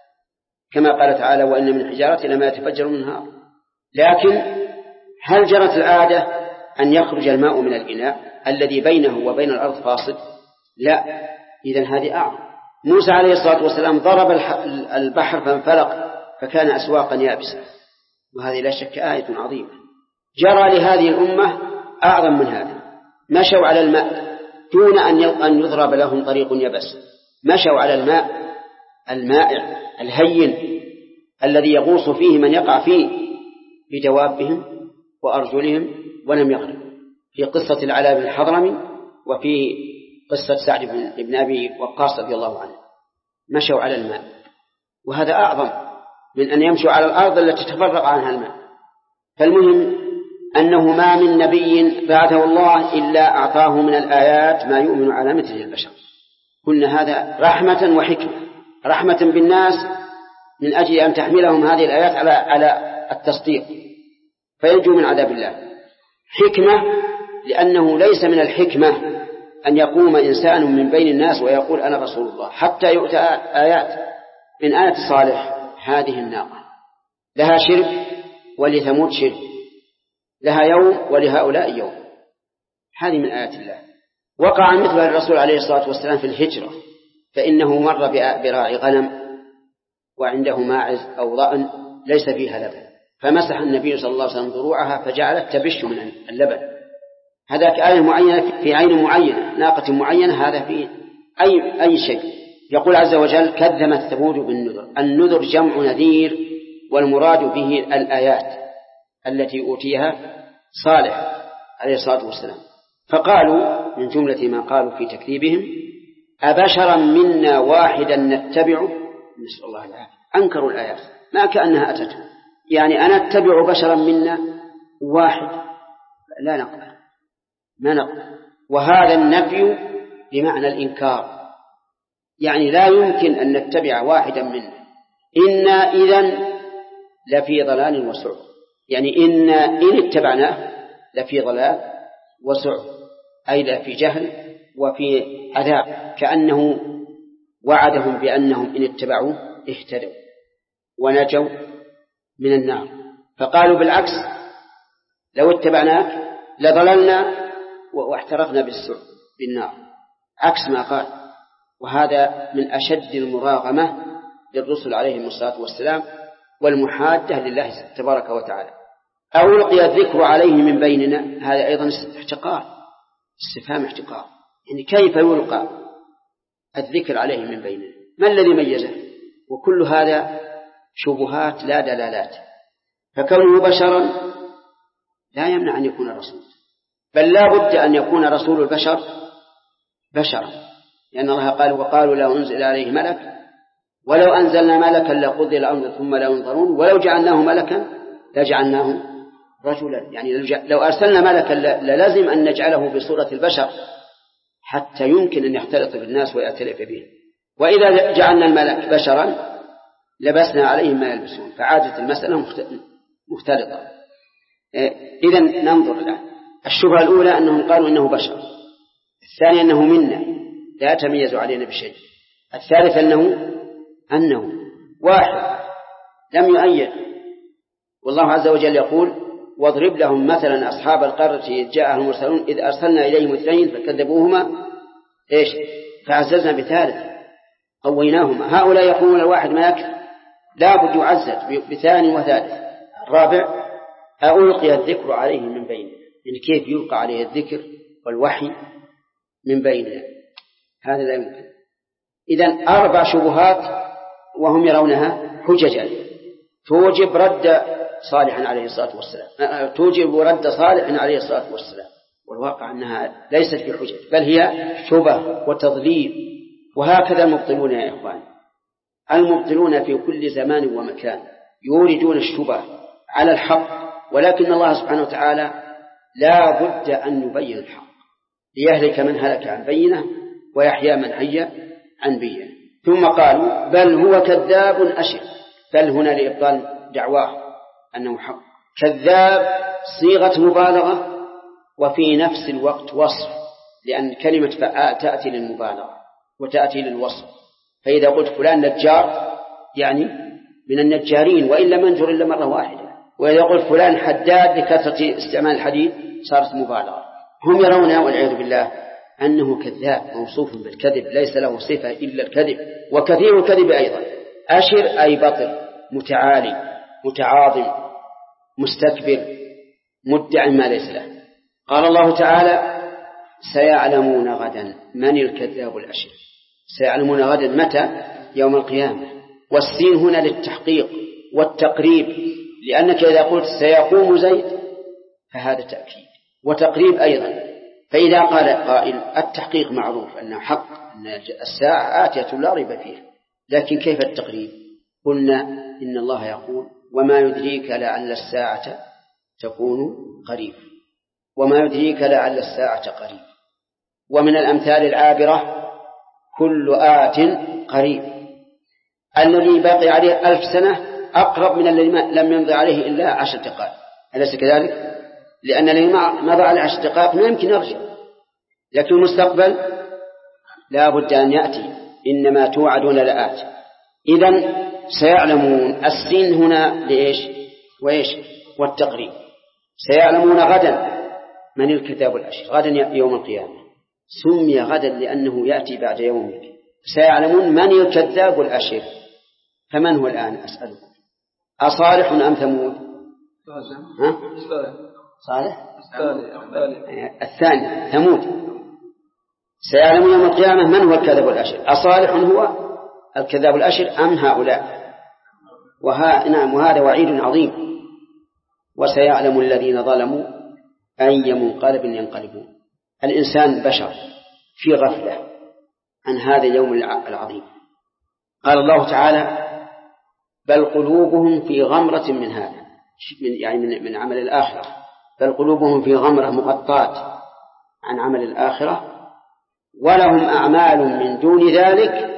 كما قال تعالى: وإن من الحجارة لما يتفجر منها. لكن هل جرت العادة أن يخرج الماء من الإناء الذي بينه وبين الأرض فاصل؟ لا. إذن هذه أعظم. موسى عليه الصلاة والسلام ضرب البحر فانفلق فكان أسواقا يابسة، وهذه لا شك آية عظيمة. جرى لهذه الأمة أعظم من هذا، مشوا على الماء دون أن يضرب لهم طريق يبس، مشوا على الماء المائع الهين الذي يغوص فيه من يقع فيه بدوابهم وأرجلهم ولم يغرق، في قصة العلاء بن الحضرمي وفي قصة سعد بن أبي وقاص رضي الله عنه، مشوا على الماء، وهذا أعظم من أن يمشوا على الأرض التي تفرق عنها الماء. فالمهم أنه ما من نبي بعثه الله إلا أعطاه من الآيات ما يؤمن على مثله البشر. قلنا هذا رحمة وحكمة، رحمة بالناس من أجل أن تحملهم هذه الآيات على التصديق فينجو من عذاب الله، حكمة لأنه ليس من الحكمة أن يقوم إنسان من بين الناس ويقول أنا رسول الله حتى يؤتى آيات. من آية صالح هذه الناقة لها شرب ولثمود شرب، لها يوم ولهؤلاء يوم، هذه من آيات الله. وقع مثل الرسول عليه الصلاة والسلام في الهجرة، فإنه مر براعي غنم وعنده ماعز أو ضأن ليس فيها لبن، فمسح النبي صلى الله عليه وسلم ضروعها فجعلت تبش من اللبن. هذاك آية معينة في عين معينة، ناقة معينة، هذا في أي شيء. يقول عز وجل: كذبت ثمود بالنذر. النذر جمع نذير، والمراد به الآيات التي أوتيها صالح عليه الصلاة والسلام. فقالوا من جملة ما قالوا في تكذيبهم: أبشرا منا واحدا نتبعه، نسأل الله العافية. أنكروا الآيات ما كأنها أتتهم. يعني أنا أتبع بشرا منا واحد لا نقبل، ما نقبل. وهذا النفي بمعنى الإنكار، يعني لا يمكن أن نتبع واحدا منا، إنا إذن لفي ضلال وسعر. يعني إن اتبعناه لفي ضلال وسعر، أي لفي جهل وفي عذاب، كأنه وعدهم بأنهم إن اتبعوا اهتدوا ونجوا من النار. فقالوا بالعكس لو اتبعناك لضللنا واحترقنا بالنار، عكس ما قال. وهذا من أشد المراغمة للرسل عليهم الصلاة والسلام والمحادة لله تبارك وتعالى. أو ألقي الذكر عليه من بيننا، هذا أيضا احتقار، استفهام احتقار. يعني كيف يلقى الذكر عليه من بيننا؟ ما الذي ميزه؟ وكل هذا شبهات لا دلالات. فكونه بشرا لا يمنع أن يكون رسول، بل لا بد أن يكون رسول البشر بشرا، لأن الله قال وقالوا لا أنزل عليه ملك ولو أنزلنا ملكا لقضي الأمر ثم لا ينظرون ولو جعلناه ملكا لجعلناه رجلا. يعني لو أرسلنا ملكا للازم أن نجعله بصورة البشر حتى يمكن أن يختلط بالناس ويأتلف به. وإذا جعلنا الملك بشرا لبسنا عليهم ما يلبسون، فعادت المسألة مختلطة. إذن ننظر الآن. الشبهة الأولى أنهم قالوا إنه بشر، الثانية أنه منا لا يتميز علينا بشيء، الثالث أنه واحد لم يؤيد. والله عز وجل يقول واضرب لهم مثلا أصحاب القرية إذ جاءهم المرسلون إذ أرسلنا إليهم اثنين فكذبوهما فعززنا بثالث قويناهما. هؤلاء يقولون الواحد ما يكفي، لا بد يعزز بثاني وثالث. الرابع ألقي الذكر عليه من بيننا، يعني كيف يلقى عليه الذكر والوحي من بيننا؟ هذا لا يمكن. إذن 4 شبهات وهم يرونها حججا توجب رد صالح عليه الصلاة والسلام، توجب رد صالح عليه الصلاة والسلام، والواقع أنها ليست بحجج بل هي شبه وتضليل. وهكذا المبطلون يا إخوان، المبطلون في كل زمان ومكان يوردون الشبه على الحق، ولكن الله سبحانه وتعالى لا بد أن يبين الحق ليهلك من هلك عن بينه ويحيى من حي عن بينه. ثم قالوا بل هو كذاب أشر، بل هنا لإبطال دعواه أنه حق. كذاب صيغة مبالغة وفي نفس الوقت وصف، لأن كلمة فآل تأتي للمبالغة وتأتي للوصف. فإذا قلت فلان نجار يعني من النجارين وإن لم ينجر إلا مرة واحدة، وإذا قلت فلان حداد لكثرة استعمال الحديد صارت مبالغة. هم يرون والعياذ بالله أنه كذاب موصوف بالكذب، ليس له صفة إلا الكذب، وكثير الكذب أيضا. أشر أي بطل، متعالي، متعاظم، مستكبر، مدع ما ليس له. قال الله تعالى سيعلمون غدا من الكذاب الأشر. سيعلمون غدا متى؟ يوم القيامة. والسين هنا للتحقيق والتقريب، لأنك إذا قلت سيقوم زيد فهذا تأكيد وتقريب أيضا. فإذا قال قائل التحقيق معروف أنه حق، أن الساعة آتية لا ريب فيها، لكن كيف التقريب؟ قلنا إن الله يقول وما يدريك لعل الساعة تكون قريب، وما يدريك لعل الساعة قريب. ومن الأمثال العابرة كل آت قريب، الذي باقي عليه 1000 سنة أقرب من الذي لم يمضي عليه إلا 10 دقائق، أليس كذلك؟ لأن الذي مضى على 10 دقائق ما يمكن يرجع، لكن المستقبل لا بد أن يأتي، إنما توعدون لآت. إذن سيعلمون، السين هنا لإيش وإيش والتقريب. سيعلمون غدا من الكذاب الأشر، غدا يوم القيامة. سمي غدا لأنه يأتي بعد يومك. سيعلمون من الكذاب الأشر. فمن هو الآن أسألكم؟ أصالح أم ثمود؟ صالح الثاني ثمود. سيعلمون يوم القيامة من هو الكذاب الأشر، أصالح هو الكذاب الأشر أم هؤلاء؟ نعم، وهذا وعيد عظيم. وسيعلم الذين ظلموا أي منقلب ينقلبون. الإنسان بشر في غفلة عن هذا اليوم العظيم. قال الله تعالى بل قلوبهم في غمرة من هذا، يعني من عمل الآخرة، بل قلوبهم في غمرة مغطاة عن عمل الآخرة، ولهم أعمال من دون ذلك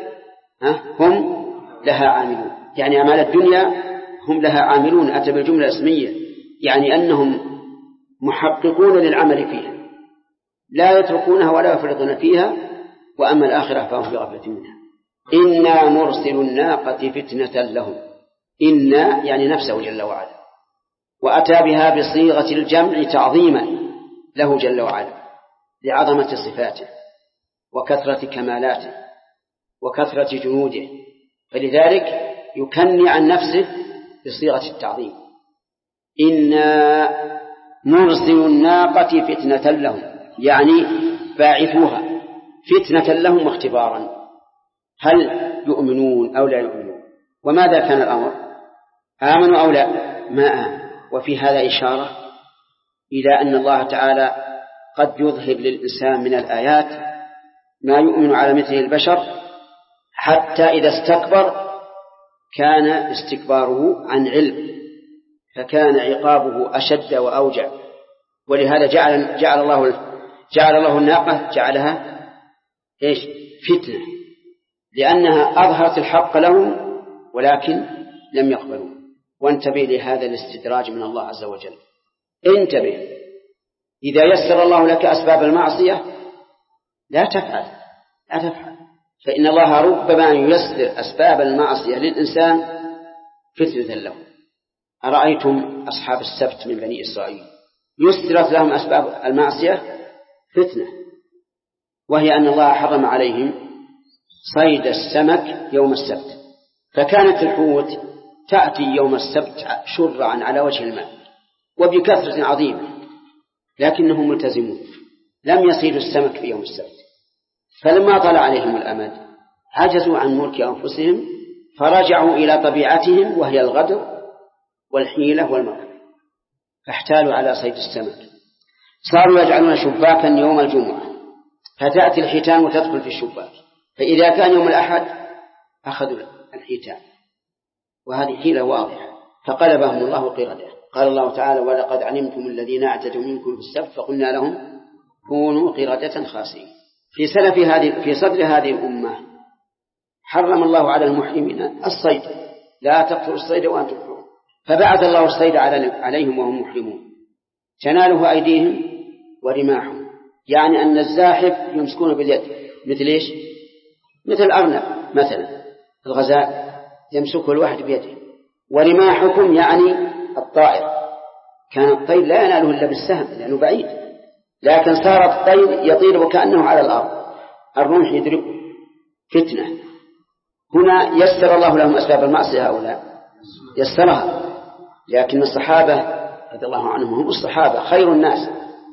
هم لها عاملون. يعني أعمال الدنيا هم لها عاملون، أتى بالجملة اسمية، يعني أنهم محققون للعمل فيها، لا يتركونها ولا يفرطون فيها، وأما الآخرة فهم في غفلة منها. إنا مرسل الناقة فتنة لهم، إنا يعني نفسه جل وعلا، وأتى بها بصيغة الجمع تعظيما له جل وعلا لعظمة صفاته وكثرة كمالاته وكثرة جنوده، فلذلك يكني عن نفسه بصيغة التعظيم. إنا مرسل الناقة فتنة لهم، يعني باعثوها فتنة لهم واختبارا، هل يؤمنون أو لا يؤمنون؟ وماذا كان الأمر؟ آمنوا أو لا؟ ما آمنوا. وفي هذا إشارة إلى أن الله تعالى قد يظهر للإنسان من الآيات ما يؤمن على مثله البشر، حتى إذا استكبر كان استكباره عن علم، فكان عقابه أشد وأوجع. ولهذا جعل الله الناقة جعلها إيش؟ فتنة، لأنها أظهرت الحق لهم ولكن لم يقبلوا. وانتبه لهذا الاستدراج من الله عز وجل، انتبه، إذا يسر الله لك أسباب المعصية لا تفعل، فإن الله ربما ييسر أسباب المعصية للإنسان فتنة له. أرأيتم أصحاب السبت من بني إسرائيل يسرت لهم أسباب المعصية فتنة، وهي أن الله حرم عليهم صيد السمك يوم السبت، فكانت الحوت تأتي يوم السبت شرعا على وجه الماء وبكثرة عظيمة، لكنهم ملتزمون لم يصيدوا السمك في يوم السبت. فلما طال عليهم الأمد عجزوا عن ملك أنفسهم، فرجعوا إلى طبيعتهم وهي الغدر والحيلة والمكر، فاحتالوا على صيد السمك. صاروا يجعلون شباكا يوم الجمعة، فتأتي الحيتان وتدخل في الشباك، فإذا كان يوم الأحد أخذوا الحيتان، وهذه حيلة واضحة، فقلبهم الله قردة. قال الله تعالى: ولقد علمتم الذين اعتدوا منكم في السبت فقلنا لهم كونوا قردة خاسئين. في صدر هذه الأمة حرم الله على المحرمين الصيد، لا تقتلوا الصيد وأنتم حرم، فبعث الله الصيد عليهم وهم محرمون، تناله أيديهم ورماحهم، يعني أن الزاحف يمسكون باليد، مثل إيش؟ مثل الأرنب مثلا، الغزال يمسكه الواحد بيده. ورماحكم يعني الطائر، كان الطير لا يناله إلا بالسهم لأنه بعيد، لكن صار الطير يطير وكأنه على الأرض، الرمح يدرك. فتنة. هنا يسر الله لهم أسباب المعصية هؤلاء، يسرها، لكن الصحابة رضي الله عنهم هم الصحابة خير الناس،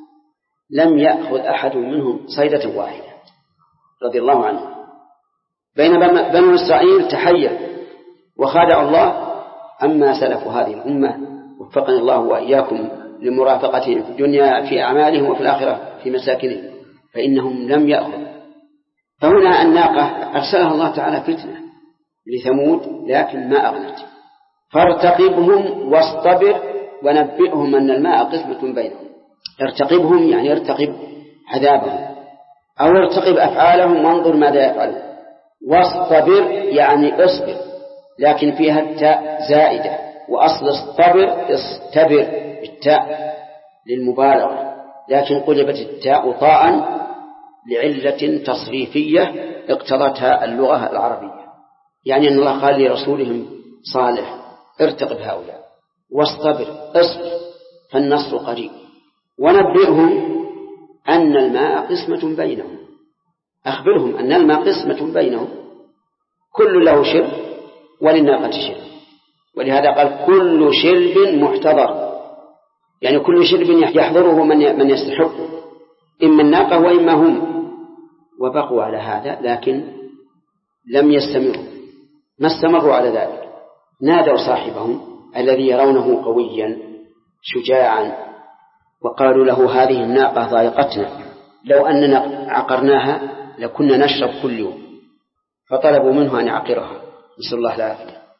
لم يأخذ أحد منهم صيدة واحدة رضي الله عنهم. بينما بنو إسرائيل تحير وخادعوا الله. أما سلف هذه الأمة وفقنا الله وإياكم لمرافقتهم في الدنيا في أعمالهم وفي الآخرة في مساكنهم، فإنهم لم يأخذ. فهنا الناقة أرسلها الله تعالى فتنة لثمود لكن ما أغنت، فارتقبهم واصطبر ونبئهم أن الماء قسمة بينهم. ارتقبهم يعني ارتقب عذابهم، أو ارتقب أفعالهم وانظر ماذا يفعلون. واصطبر يعني اصبر، لكن فيها التاء زائدة، وأصل اصطبر اصطبر بالتاء للمبالغة، لكن قلبت التاء طاعا لعلة تصريفية اقتضتها اللغة العربية، يعني أن الله قال لرسولهم صالح ارتقب هؤلاء، واصطبر اصبر، فالنصر قريب. ونبئهم أن الماء قسمة بينهم، أخبرهم أن الماء قسمة بينهم، كل له شرب وللناقة شرب، ولهذا قال كل شرب محتضر، يعني كل شرب يحضره من يستحقه، إما الناقة وإما هم. وبقوا على هذا لكن لم يستمروا، ما استمروا على ذلك، نادوا صاحبهم الذي يرونه قويا شجاعا وقالوا له هذه الناقة ضايقتنا، لو أننا عقرناها لكنا نشرب كل يوم، فطلبوا منه أن يعقرها، نسأل الله العافية،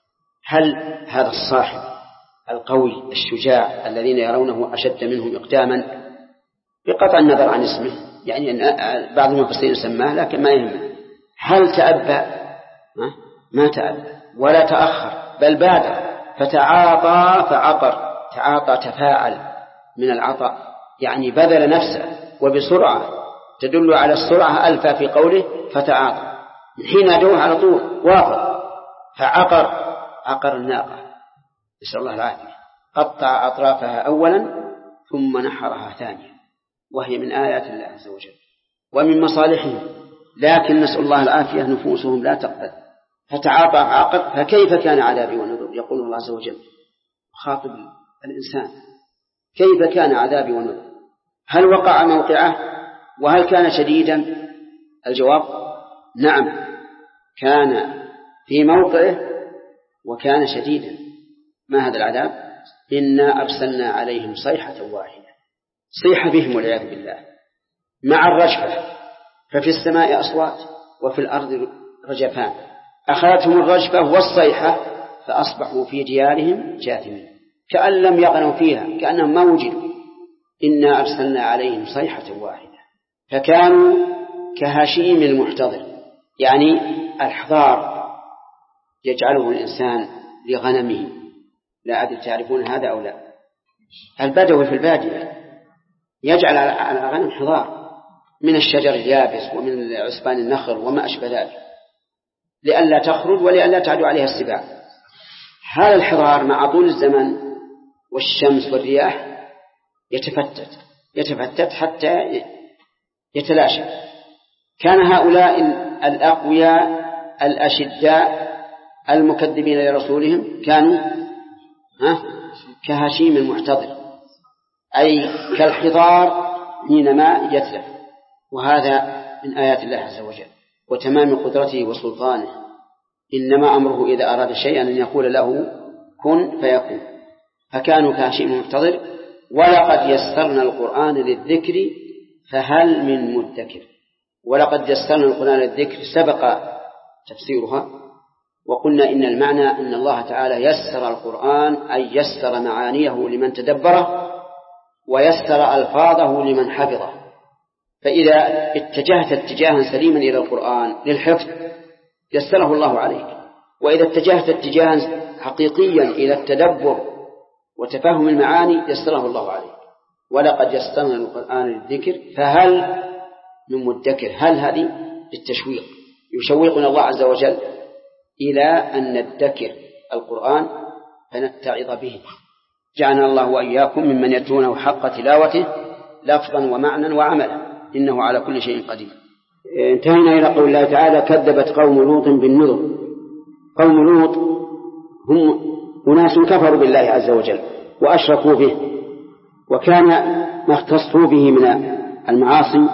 هل هذا الصاحب القوي الشجاع الذين يرونه أشد منهم إقداما بقطع النظر عن اسمه، يعني بعض المفسرين سماه لكن ما يهمه، هل تأبى؟ ما تأبى ولا تأخر، بل بادر فتعاطى فعقر. تعاطى تفاعل من العطاء، يعني بذل نفسه وبسرعة تدل على السرعة ألفا في قوله فتعاطى، حين أدوه على طول وافق. فعقر الناقة، نسأل الله العافية، قطع أطرافها أولا ثم نحرها ثانيا، وهي من آيات الله عز وجل ومن مصالحهم، لكن نسأل الله العافية نفوسهم لا تقبل. فتعاطى فعقر فكيف كان عذابي ونذر؟ يقول الله عز وجل خاطب الإنسان كيف كان عذابي ونذر؟ هل وقع موقعه؟ وهل كان شديدا؟ الجواب نعم، كان في موقعه وكان شديدا. ما هذا العذاب؟ إنا أرسلنا عليهم صيحة واحدة، صيحة بهم والعياذ بالله، مع الرجفة، ففي السماء أصوات وفي الأرض رجفان، أخذتهم الرجفة والصيحة فأصبحوا في ديارهم جاثمين كأن لم يغنوا فيها، كأنهم ما وجدوا. إنا أرسلنا عليهم صيحة واحدة فكانوا كهشيم المحتضر، يعني الحضار يجعله الإنسان لغنمه. لا أدري تعرفون هذا أو لا؟ البدوي في البادية يجعل على الغنم حضار من الشجر اليابس ومن عصبان النخل وما أشبه ذلك، لئلا تخرج ولئلا تعدو عليها السباع. هذا الحضار مع طول الزمن والشمس والرياح يتفتت حتى يتلاشى. كان هؤلاء الأقوياء الأشداء المكذبين لرسولهم كانوا كهشيم المحتضر، أي كالحضار حينما يتلف. وهذا من آيات الله عز وجل وتمام قدرته وسلطانه. إنما أمره إذا أراد شيئا أن يقول له كن فيكون. فكانوا كهشيم المحتضر. ولقد يسرنا القرآن للذكر فهل من مدكر. ولقد يسرنا القرآن للذكر سبق تفسيرها، وقلنا إن المعنى أن الله تعالى يسر القرآن أي يسر معانيه لمن تدبره ويسر ألفاظه لمن حفظه. فإذا اتجهت اتجاها سليما إلى القرآن للحفظ يسره الله عليك، وإذا اتجهت اتجاها حقيقيا إلى التدبر وتفهم المعاني يسره الله عليك. ولقد يسرنا القرآن للذكر فهل من مدكر. هل هذه للتشويق، يشوقنا الله عز وجل إلى أن ندكر القرآن فنتعظ به. جعلنا الله وإياكم ممن يتلونه حق تلاوته لفظا ومعنى وعملا إنه على كل شيء قدير. انتهينا إلى قول الله تعالى كذبت قوم لوط بالنذر. قوم لوط هم أناس كفروا بالله عز وجل وأشركوا به، وكان ما اختصوا به من المعاصي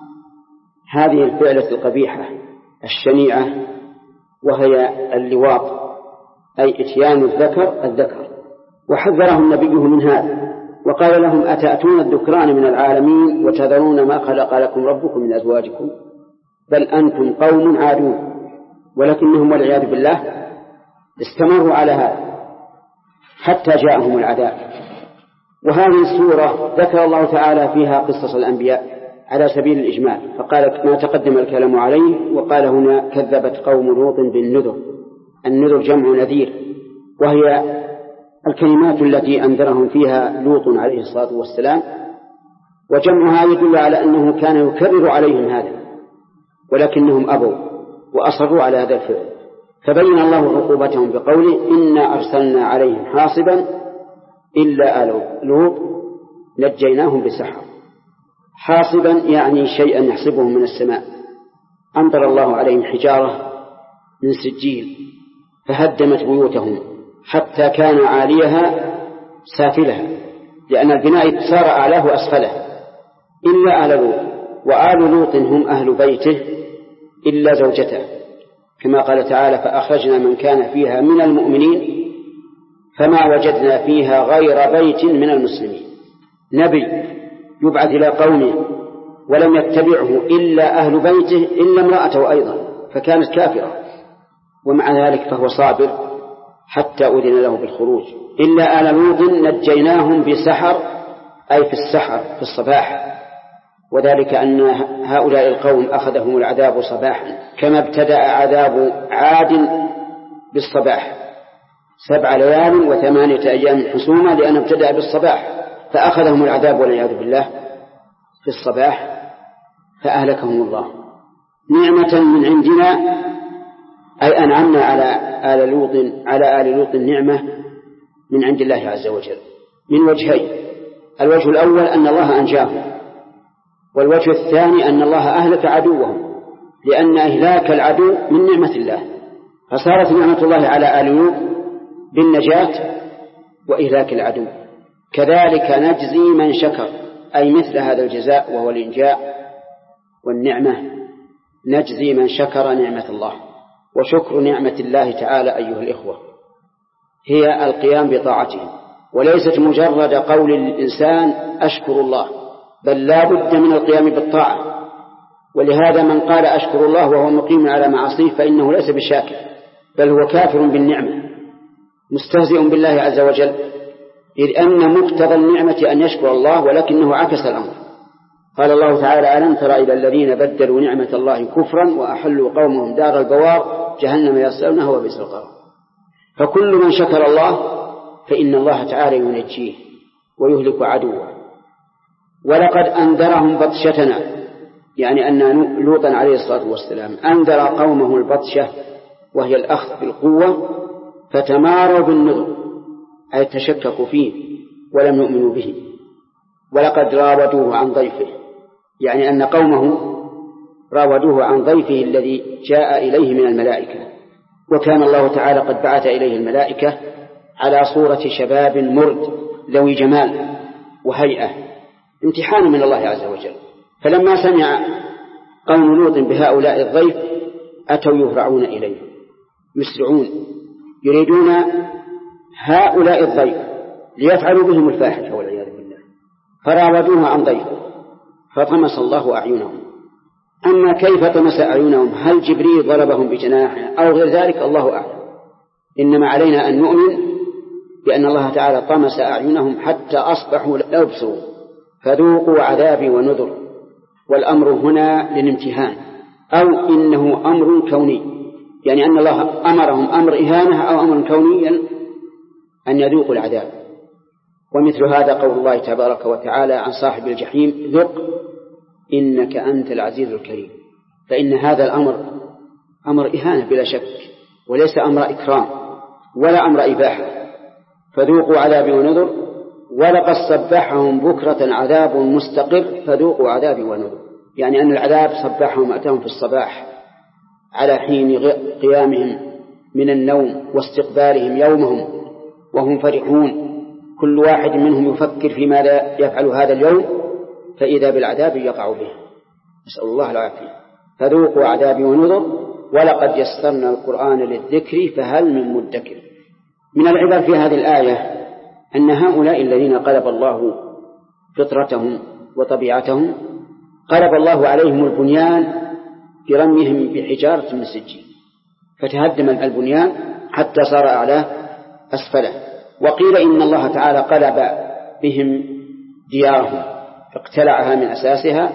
هذه الفعلة القبيحة الشنيعة، وهي اللواط، أي إتيان الذكر. وحذرهم نبيه من هذا وقال لهم أتأتون الذكران من العالمين وتذرون ما خلق لكم ربكم من أزواجكم بل أنتم قوم عادون. ولكنهم والعياذ بالله استمروا على هذا حتى جاءهم العذاب. وهذه السورة ذكر الله تعالى فيها قصص الأنبياء على سبيل الإجمال، فقال ما تقدم الكلام عليه، وقال هنا كذبت قوم لوط بالنذر. النذر جمع نذير، وهي الكلمات التي أنذرهم فيها لوط عليه الصلاة والسلام، وجمعها يدل على أنه كان يكرر عليهم هذا، ولكنهم أبوا وأصروا على هذا الفعل، فبين الله عقوبتهم بقوله إنا أرسلنا عليهم حاصبا إلا آل لوط نجيناهم بسحر. حاصبا يعني شيئا يحسبهم من السماء. أمطر الله عليهم حجارة من سجيل فهدمت بيوتهم حتى كان عاليها سافلها، لأن البناء صار أعلاه أسفله. إلا آل لوط، وآل لوط هم أهل بيته إلا زوجته، كما قال تعالى فأخرجنا من كان فيها من المؤمنين فما وجدنا فيها غير بيت من المسلمين. نبي يبعث إلى قومه ولم يتبعه إلا أهل بيته إلا امرأته أيضا فكانت كافرة، ومع ذلك فهو صابر حتى أذن له بالخروج إلا آل لوط نجيناهم بسحر، أي في السحر في الصباح، وذلك أن هؤلاء القوم أخذهم العذاب صباحا كما ابتدأ عذاب عاد بالصباح 7 ليال و8 أيام حسوما، لأن ابتدأ بالصباح فأخذهم العذاب والعياذ بالله في الصباح فأهلكهم الله نعمة من عندنا، أي أنعمنا على آل لوط نعمة من عند الله عز وجل من وجهين: الوجه الأول أن الله أنجاهم، والوجه الثاني أن الله أهلك عدوهم، لأن إهلاك العدو من نعمة الله، فصارت نعمة الله على آل لوط بالنجاة وإهلاك العدو. كذلك نجزي من شكر، أي مثل هذا الجزاء وهو الإنجاء والنعمة، نجزي من شكر نعمة الله. وشكر نعمة الله تعالى أيها الإخوة هي القيام بطاعته، وليست مجرد قول الإنسان أشكر الله، بل لا بد من القيام بالطاعة. ولهذا من قال أشكر الله وهو مقيم على معاصيه فإنه ليس بشاكر، بل هو كافر بالنعمة مستهزئ بالله عز وجل، إذ أن مقتضى النعمة أن يشكر الله، ولكنه عكس الأمر. قال الله تعالى: ألم تر إلى الذين بدلوا نعمة الله كفرا وأحلوا قومهم دار البوار جهنم يصلونها وبئس القرار. فكل من شكر الله فإن الله تعالى ينجيه ويهلك عدوه. ولقد أنذرهم بطشتنا، يعني أن لوطا عليه الصلاة والسلام أنذر قومه البطشة وهي الأخذ بالقوة، فتماروا بالنذر أي تشككوا فيه ولم يؤمنوا به. ولقد راودوه عن ضيفه، يعني أن قومه راودوه عن ضيفه الذي جاء إليه من الملائكة، وكان الله تعالى قد بعث إليه الملائكة على صورة شباب مرد ذوي جمال وهيئة، امتحان من الله عز وجل. فلما سمع قوم لوط بهؤلاء الضيف أتوا يهرعون إليه يسرعون، يريدون هؤلاء الضيف ليفعلوا بهم الفاحشة والعياذ بالله، فراودوه عن ضيفه فطمس الله أعينهم. أما كيف طمس أعينهم، هل جبريل ضربهم بجناحه أو غير ذلك، الله أعلم. إنما علينا أن نؤمن بأن الله تعالى طمس أعينهم حتى أصبحوا لا يبصرون، فذوقوا عذابي ونذر. والأمر هنا للامتحان، أو إنه أمر كوني، يعني أن الله أمرهم أمر إهانة أو أمر كونيا أن يذوقوا العذاب. ومثل هذا قول الله تبارك وتعالى عن صاحب الجحيم: ذق إنك أنت العزيز الكريم. فإن هذا الأمر أمر إهانة بلا شك، وليس أمر إكرام ولا أمر إباحة. فذوقوا عذابي ونذر، ولقد صبحهم بكرة عذاب مستقر فذوقوا عذابي ونذر، يعني أن العذاب صبحهم أتاهم في الصباح على حين قيامهم من النوم واستقبالهم يومهم وهم فرحون، كل واحد منهم يفكر في ماذا يفعل هذا اليوم، فإذا بالعذاب يقع به، نسأل الله العافية. فذوقوا عذابي ونذر ولقد يسرنا القرآن للذكر فهل من مدكر. من العبر في هذه الآية أن هؤلاء الذين قلب الله فطرتهم وطبيعتهم قلب الله عليهم البنيان برميهم بحجارة من سجيل، فتهدم البنيان حتى صار أعلاه أسفله. وقيل إن الله تعالى قلب بهم ديارهم فاقتلعها من أساسها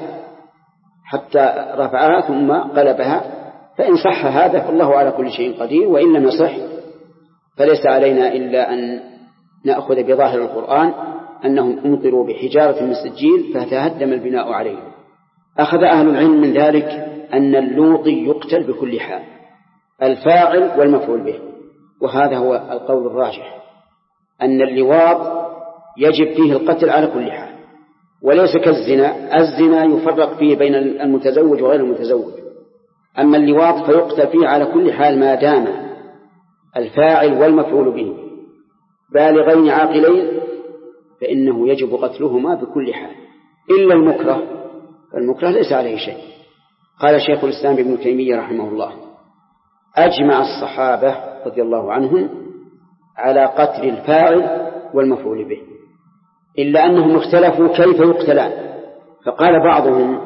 حتى رفعها ثم قلبها. فإن صح هذا فالله على كل شيء قدير، وإن لم يصح فليس علينا إلا أن نأخذ بظاهر القرآن أنهم أمطروا بحجارة من سجيل فتهدم البناء عليهم. أخذ أهل العلم من ذلك أن اللوطي يقتل بكل حال، الفاعل والمفعول به، وهذا هو القول الراجح، أن اللواط يجب فيه القتل على كل حال، وليس كالزنا. الزنا يفرق فيه بين المتزوج وغير المتزوج، أما اللواط فيقتل فيه على كل حال ما دام الفاعل والمفعول به بالغين عاقلين، فإنه يجب قتلهما بكل حال إلا المكره، فالمكره ليس عليه شيء. قال شيخ الإسلام ابن تيمية رحمه الله: أجمع الصحابة رضي الله عنهم على قتل الفاعل والمفعول به، إلا أنهم اختلفوا كيف يقتلان، فقال بعضهم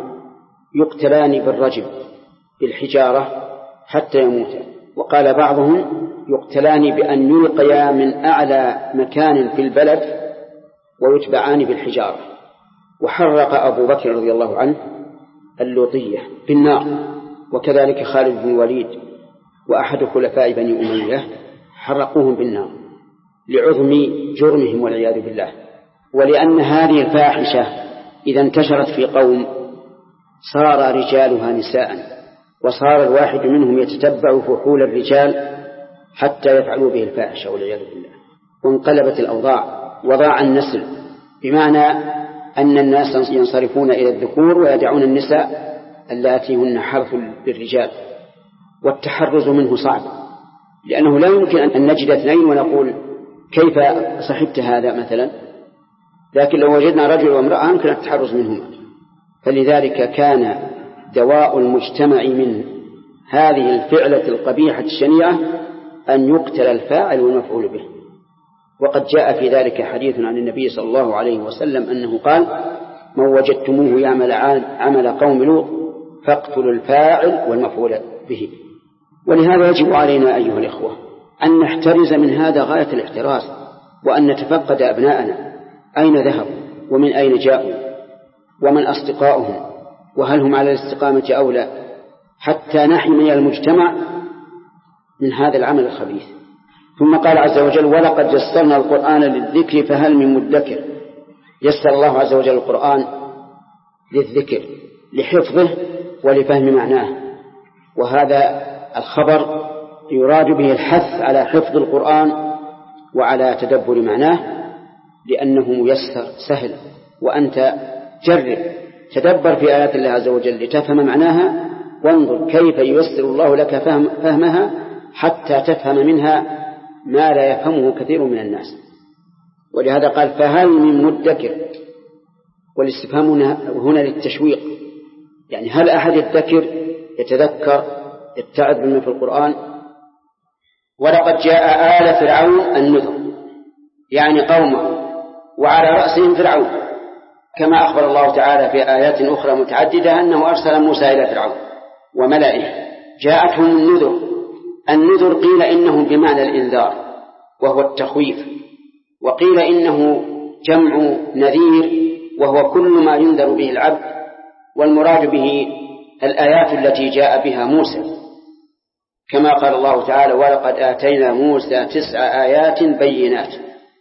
يقتلان بالرجم بالحجارة حتى يموتا، وقال بعضهم يقتلان بأن يلقيا من أعلى مكان في البلد ويتبعان بالحجارة. وحرق أبو بكر رضي الله عنه اللوطية بالنار، وكذلك خالد بن الوليد وأحد خلفاء بني أمية حرقوهم بالنار لعظم جرمهم والعياذ بالله. ولأن هذه الفاحشة إذا انتشرت في قوم صار رجالها نساء، وصار الواحد منهم يتتبع فحول الرجال حتى يفعلوا به الفاحشة والعياذ بالله. وانقلبت الأوضاع وضاع النسل، بمعنى أن الناس ينصرفون إلى الذكور ويدعون النساء اللاتي هن حرث للرجال. والتحرز منه صعب، لأنه لا يمكن أن نجد اثنين ونقول كيف صحبت هذا مثلا، لكن لو وجدنا رجل وامرأة يمكن التحرز منهما. فلذلك كان دواء المجتمع من هذه الفعلة القبيحة الشنيعة أن يقتل الفاعل والمفعول به. وقد جاء في ذلك حديث عن النبي صلى الله عليه وسلم أنه قال: من وجدتموه يعمل عمل قوم لوط فاقتلوا الفاعل والمفعول به. ولهذا يجب علينا أيها الإخوة أن نحترز من هذا غاية الاحتراز، وأن نتفقد أبناءنا أين ذهبوا ومن أين جاءوا ومن أصدقاؤهم وهل هم على الاستقامة أو لا، حتى نحمي المجتمع من هذا العمل الخبيث. ثم قال عز وجل: ولقد يسرنا القرآن للذكر فهل من مدكر. يسر الله عز وجل القرآن للذكر لحفظه ولفهم معناه، وهذا الخبر يراد به الحث على حفظ القرآن وعلى تدبر معناه، لأنه ميسر سهل. وأنت جرب تدبر في آيات الله عز وجل لتفهم معناها، وانظر كيف ييسر الله لك فهمها حتى تفهم منها ما لا يفهمه كثير من الناس. ولهذا قال: فهل من مدكر. والاستفهام هنا للتشويق، يعني هل أحد يدكر يتذكر يتعظ بما في القرآن. ولقد جاء آل فرعون النذر، يعني قومه وعلى رأسهم فرعون، كما أخبر الله تعالى في آيات أخرى متعددة أنه أرسل موسى إلى فرعون وملئه جاءتهم النذر. النذر قيل إنه بمعنى الإنذار وهو التخويف، وقيل إنه جمع نذير وهو كل ما ينذر به العبد، والمراد به الآيات التي جاء بها موسى، كما قال الله تعالى: ولقد آتينا موسى 9 آيات بينات.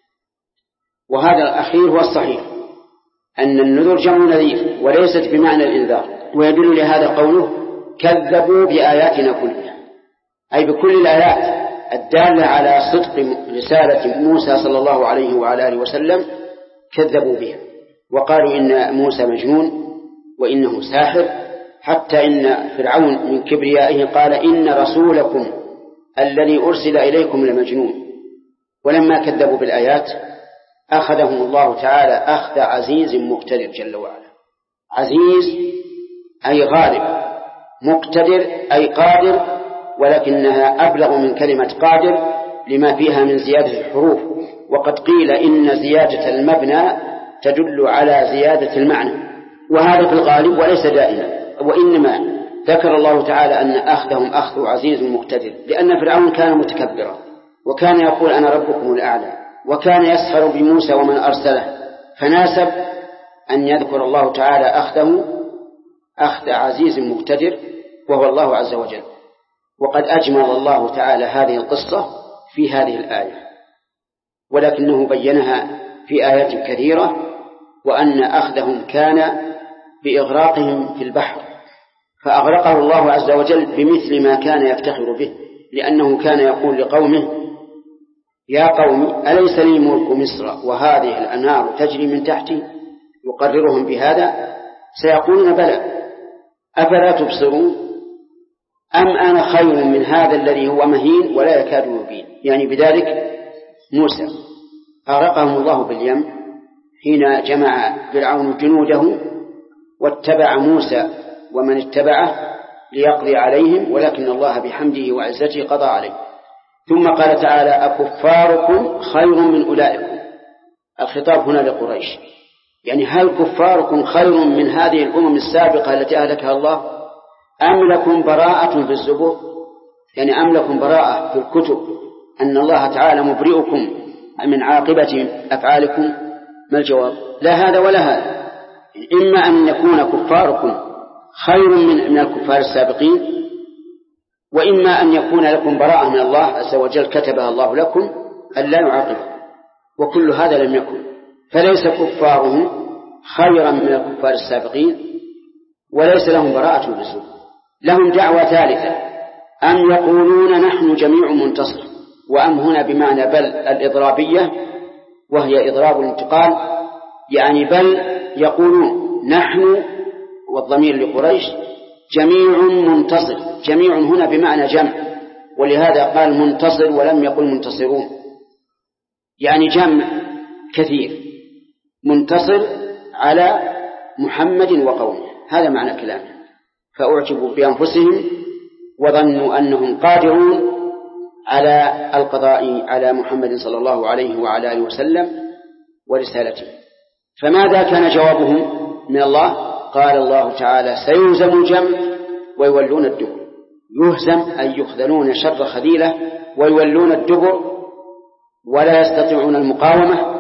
وهذا الأخير هو الصحيح، أن النذر جمع نذير وليست بمعنى الإنذار. ويدل لهذا قوله: كذبوا بآياتنا كلها، أي بكل الآيات الدالة على صدق رسالة موسى صلى الله عليه وعلى آله وسلم كذبوا بها، وقالوا إن موسى مجنون وإنه ساحر، حتى إن فرعون من كبريائه قال: إن رسولكم الذي أرسل إليكم لمجنون. ولما كذبوا بالآيات أخذهم الله تعالى أخذ عزيز مقتدر جل وعلا. عزيز أي غالب، مقتدر أي قادر، ولكنها أبلغ من كلمة قادر لما فيها من زيادة الحروف. وقد قيل إن زيادة المبنى تدل على زيادة المعنى، وهذا في الغالب وليس دائما. وإنما ذكر الله تعالى أن أخذهم أخذ عزيز مقتدر، لأن فرعون كان متكبرا وكان يقول: أنا ربكم الأعلى، وكان يسخر بموسى ومن أرسله، فناسب أن يذكر الله تعالى أخذه أخذ عزيز مقتدر وهو الله عز وجل. وقد أجمل الله تعالى هذه القصة في هذه الآية، ولكنه بينها في آيات كثيرة، وأن أخذهم كان بإغراقهم في البحر، فأغرقه الله عز وجل بمثل ما كان يفتخر به، لأنه كان يقول لقومه: يا قوم أليس لي ملك مصر وهذه الأنهار تجري من تحتي؟ يقررهم بهذا، سيقولون: بلى، أفلا تبصرون؟ أم أنا خير من هذا الذي هو مهين ولا يكاد يبين. يعني بذلك موسى أغرقهم الله باليم حين جمع فرعون جنوده واتبع موسى ومن اتبعه ليقضي عليهم، ولكن الله بحمده وعزته قضى عليه. ثم قال تعالى: أكفاركم خير من أولئكم. الخطاب هنا لقريش، يعني هل كفاركم خير من هذه الأمم السابقة التي أهلكها الله؟ أم لكم براءة في الزبور، يعني أم لكم براءة في الكتب أن الله تعالى مبرئكم من عاقبة أفعالكم؟ ما الجواب؟ لا هذا ولا هذا. إما أن يكون كفاركم خير من الكفار السابقين، وإما أن يكون لكم براءة من الله عز وجل كتبها الله لكم أن لا يعاقبكم، وكل هذا لم يكن. فليس كفارهم خيرا من الكفار السابقين، وليس لهم براءة بالسوء. لهم دعوة ثالثة، أم يقولون نحن جميع منتصر، وأم هنا بمعنى بل الإضرابية، وهي إضراب الانتقال، يعني بل يقولون نحن والضمير لقريش جميع منتصر. جميع هنا بمعنى جمع، ولهذا قال منتصر ولم يقل منتصرون، يعني جمع كثير منتصر على محمد وقومه، هذا معنى كلامه. فأعجبوا بأنفسهم وظنوا أنهم قادرون على القضاء على محمد صلى الله عليه وعلى آله وسلم ورسالته. فماذا كان جوابهم من الله؟ قال الله تعالى سيهزم الجمع ويولون الدبر. يهزم أي يخذلون شر خذيلة، ويولون الدبر ولا يستطيعون المقاومة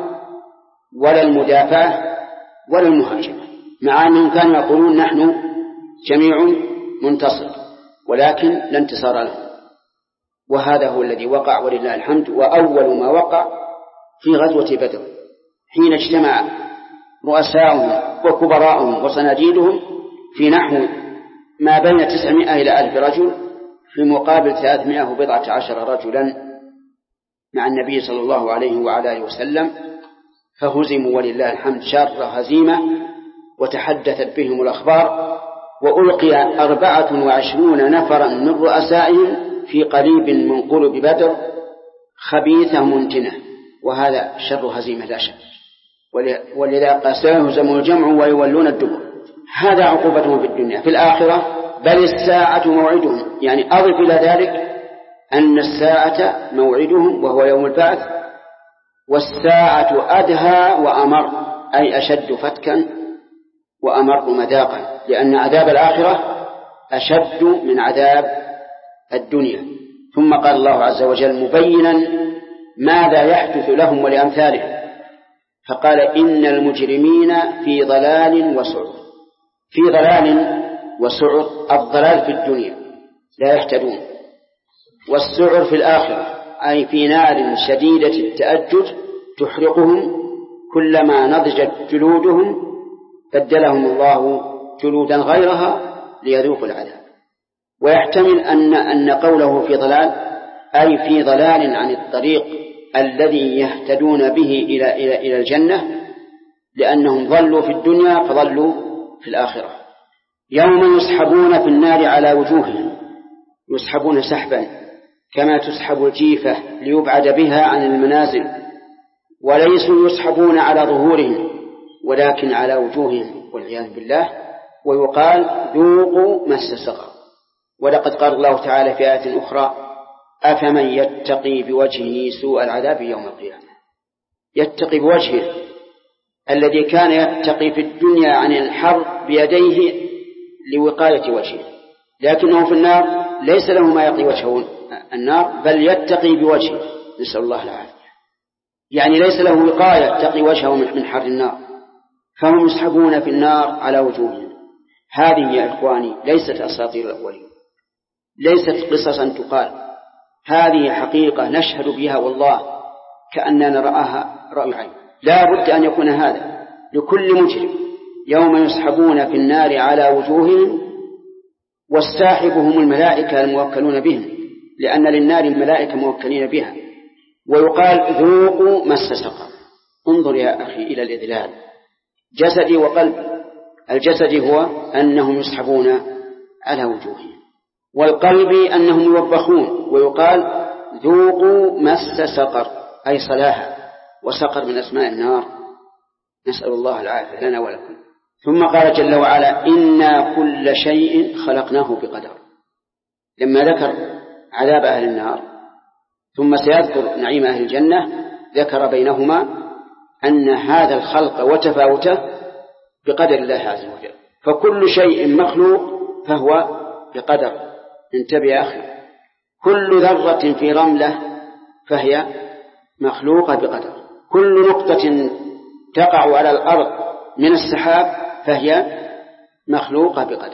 ولا المدافعة ولا المهاجمة، مع أنهم كانوا يقولون نحن جميع منتصر، ولكن لا انتصار لهم. وهذا هو الذي وقع ولله الحمد. وأول ما وقع في غزوة بدر حين اجتمع رؤساؤهم وكبراؤهم وصناديدهم في نحو ما بين 900 إلى 1000 رجل في مقابل 319 رجلا مع النبي صلى الله عليه وعلى آله وسلم، فهزموا ولله الحمد شر هزيمة، وتحدثت بهم الأخبار، وألقي 24 نفرا من رؤسائهم في قريب من قلب بدر خبيثة منتنة، وهذا شر هزيمة لا شك. ولذا قال سيهزم الجمع ويولون الدبر. هذا عقوبتهم في الدنيا. في الآخرة بل الساعة موعدهم، يعني أضف إلى ذلك أن الساعة موعدهم وهو يوم البعث، والساعة أدهى وأمر، أي أشد فتكا وأمر مذاقا، لأن عذاب الآخرة أشد من عذاب الدنيا. ثم قال الله عز وجل مبينا ماذا يحدث لهم ولأمثالهم، فقال إن المجرمين في ضلال وسعر. في ضلال وسعر، الضلال في الدنيا لا يهتدون، والسعر في الآخرة أي في نار شديدة التأجج تحرقهم، كلما نضجت جلودهم بدلهم الله جلودا غيرها ليذوقوا العذاب. ويحتمل أن قوله في ضلال أي في ضلال عن الطريق الذي يهتدون به إلى الجنة، لأنهم ضلوا في الدنيا فضلوا في الآخرة. يوم يسحبون في النار على وجوههم، يسحبون سحبا كما تسحب الجيفة ليبعد بها عن المنازل، وليسوا يسحبون على ظهورهم ولكن على وجوههم والعياذ بالله. ويقال ذوقوا مس سقر. ولقد قال الله تعالى في آية أخرى أفمن يتقي بوجهه سوء العذاب يوم القيامة. يتقي بوجهه الذي كان يتقي في الدنيا عن الحر بيديه لوقاية وجهه، لكنه في النار ليس له ما يقي وجهه النار، بل يتقي بوجهه، نسأل الله العافية، يعني ليس له وقاية تقي وجهه من حر النار، فهم يسحبون في النار على وجوههم. هذه يا إخواني ليست أساطير الأولين، ليست قصصا تقال، هذه حقيقة نشهد بها والله كأننا نرآها رأي عين. لا بد أن يكون هذا لكل مجرم. يوم يسحبون في النار على وجوههم، والساحبهم الملائكة الموكلون بهم، لأن للنار الملائكة موكلين بها. ويقال ذوقوا مس سقر. انظر يا أخي إلى الإذلال، جسدي وقلبي. الجسد هو أنهم يسحبون على وجوههم، والقلب أنهم يوبخون. ويقال ذوقوا مس سقر أي صلاها، وسقر من أسماء النار، نسأل الله العافية لنا ولكم. ثم قال جل وعلا إنا كل شيء خلقناه بقدر. لما ذكر عذاب أهل النار ثم سيذكر نعيم أهل الجنة، ذكر بينهما أن هذا الخلق وتفاوته بقدر الله عز وجل. فكل شيء مخلوق فهو بقدر. انتبه يا أخي، كل ذرة في رملة فهي مخلوقة بقدر. كل نقطة تقع على الأرض من السحاب فهي مخلوقة بقدر.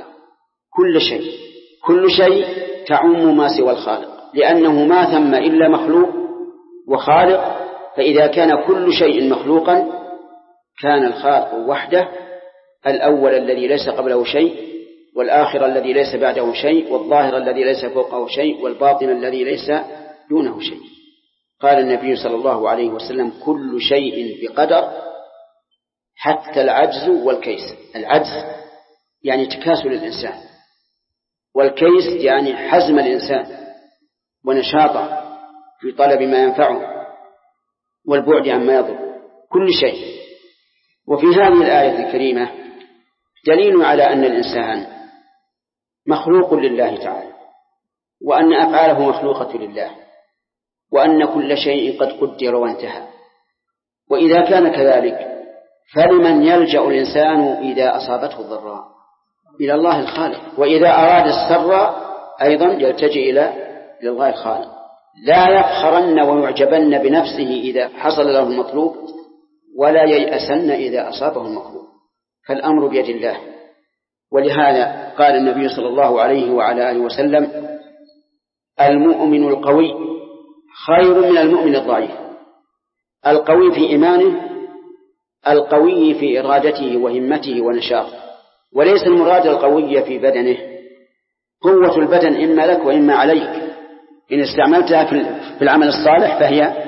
كل شيء تعم ما سوى الخالق، لأنه ما ثم إلا مخلوق وخالق. فإذا كان كل شيء مخلوقا كان الخالق وحده، الأول الذي ليس قبله شيء، والآخر الذي ليس بعده شيء، والظاهر الذي ليس فوقه شيء، والباطن الذي ليس دونه شيء. قال النبي صلى الله عليه وسلم: كل شيء بقدر حتى العجز والكيس. العجز يعني تكاسل الإنسان، والكيس يعني حزم الإنسان ونشاطه في طلب ما ينفعه والبعد عما يضر، كل شيء. وفي هذه الآية الكريمة دليل على أن الإنسان مخلوق لله تعالى، وأن أفعاله مخلوقة لله، وأن كل شيء قد قدر وانتهى. وإذا كان كذلك فلمن يلجأ الإنسان إذا أصابته الضراء؟ إلى الله الخالق. وإذا أراد السر أيضا يلتجئ إلى الله الخالق. لا يفخرن ويعجبن بنفسه إذا حصل له المطلوب، ولا ييأسن إذا أصابه المطلوب، فالأمر بيد الله. ولهذا قال النبي صلى الله عليه وعلى آله وسلم: المؤمن القوي خير من المؤمن الضعيف. القوي في إيمانه، القوي في إرادته وهمته ونشاطه، وليس المراد القوي في بدنه. قوة البدن إما لك وإما عليك، إن استعملتها في العمل الصالح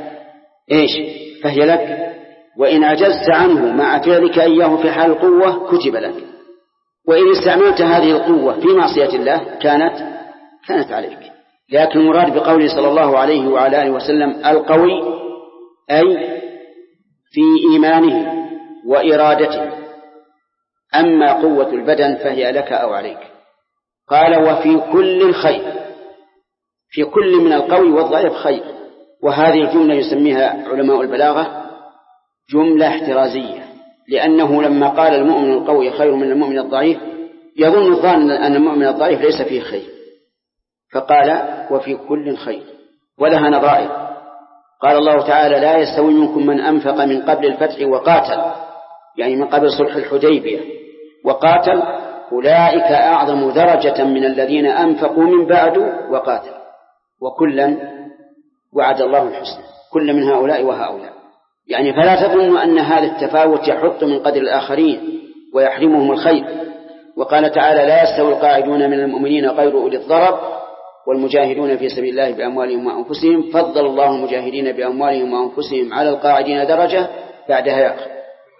فهي لك، وإن عجزت عنه مع فعلك إياه في حال القوة كتب لك، وإن استعملت هذه القوة في معصية الله كانت عليك. لكن المراد بقوله صلى الله عليه وعلى آله وسلم القوي أي في إيمانه وإرادته، أما قوة البدن فهي لك أو عليك. قال: وفي كل خير، في كل من القوي والضعيف خير. وهذه الجملة يسميها علماء البلاغة جملة احترازية، لأنه لما قال المؤمن القوي خير من المؤمن الضعيف يظن الظان أن المؤمن الضعيف ليس فيه خير، فقال: وفي كل خير. ولها نظائر. قال الله تعالى: لا يستوي منكم من أنفق من قبل الفتح وقاتل، يعني من قبل صلح الحديبية وقاتل، أولئك أعظم درجة من الذين أنفقوا من بعد وقاتل، وكلا وعد الله الحسنى، كل من هؤلاء وهؤلاء. يعني فلا تظن أن هذا التفاوت يحط من قدر الآخرين ويحرمهم الخير. وقال تعالى: لا يستوي القاعدون من المؤمنين غير أولي الضرر والمجاهدون في سبيل الله بأموالهم وأنفسهم، فضل الله المجاهدين بأموالهم وأنفسهم على القاعدين درجة، بعدها يأخذ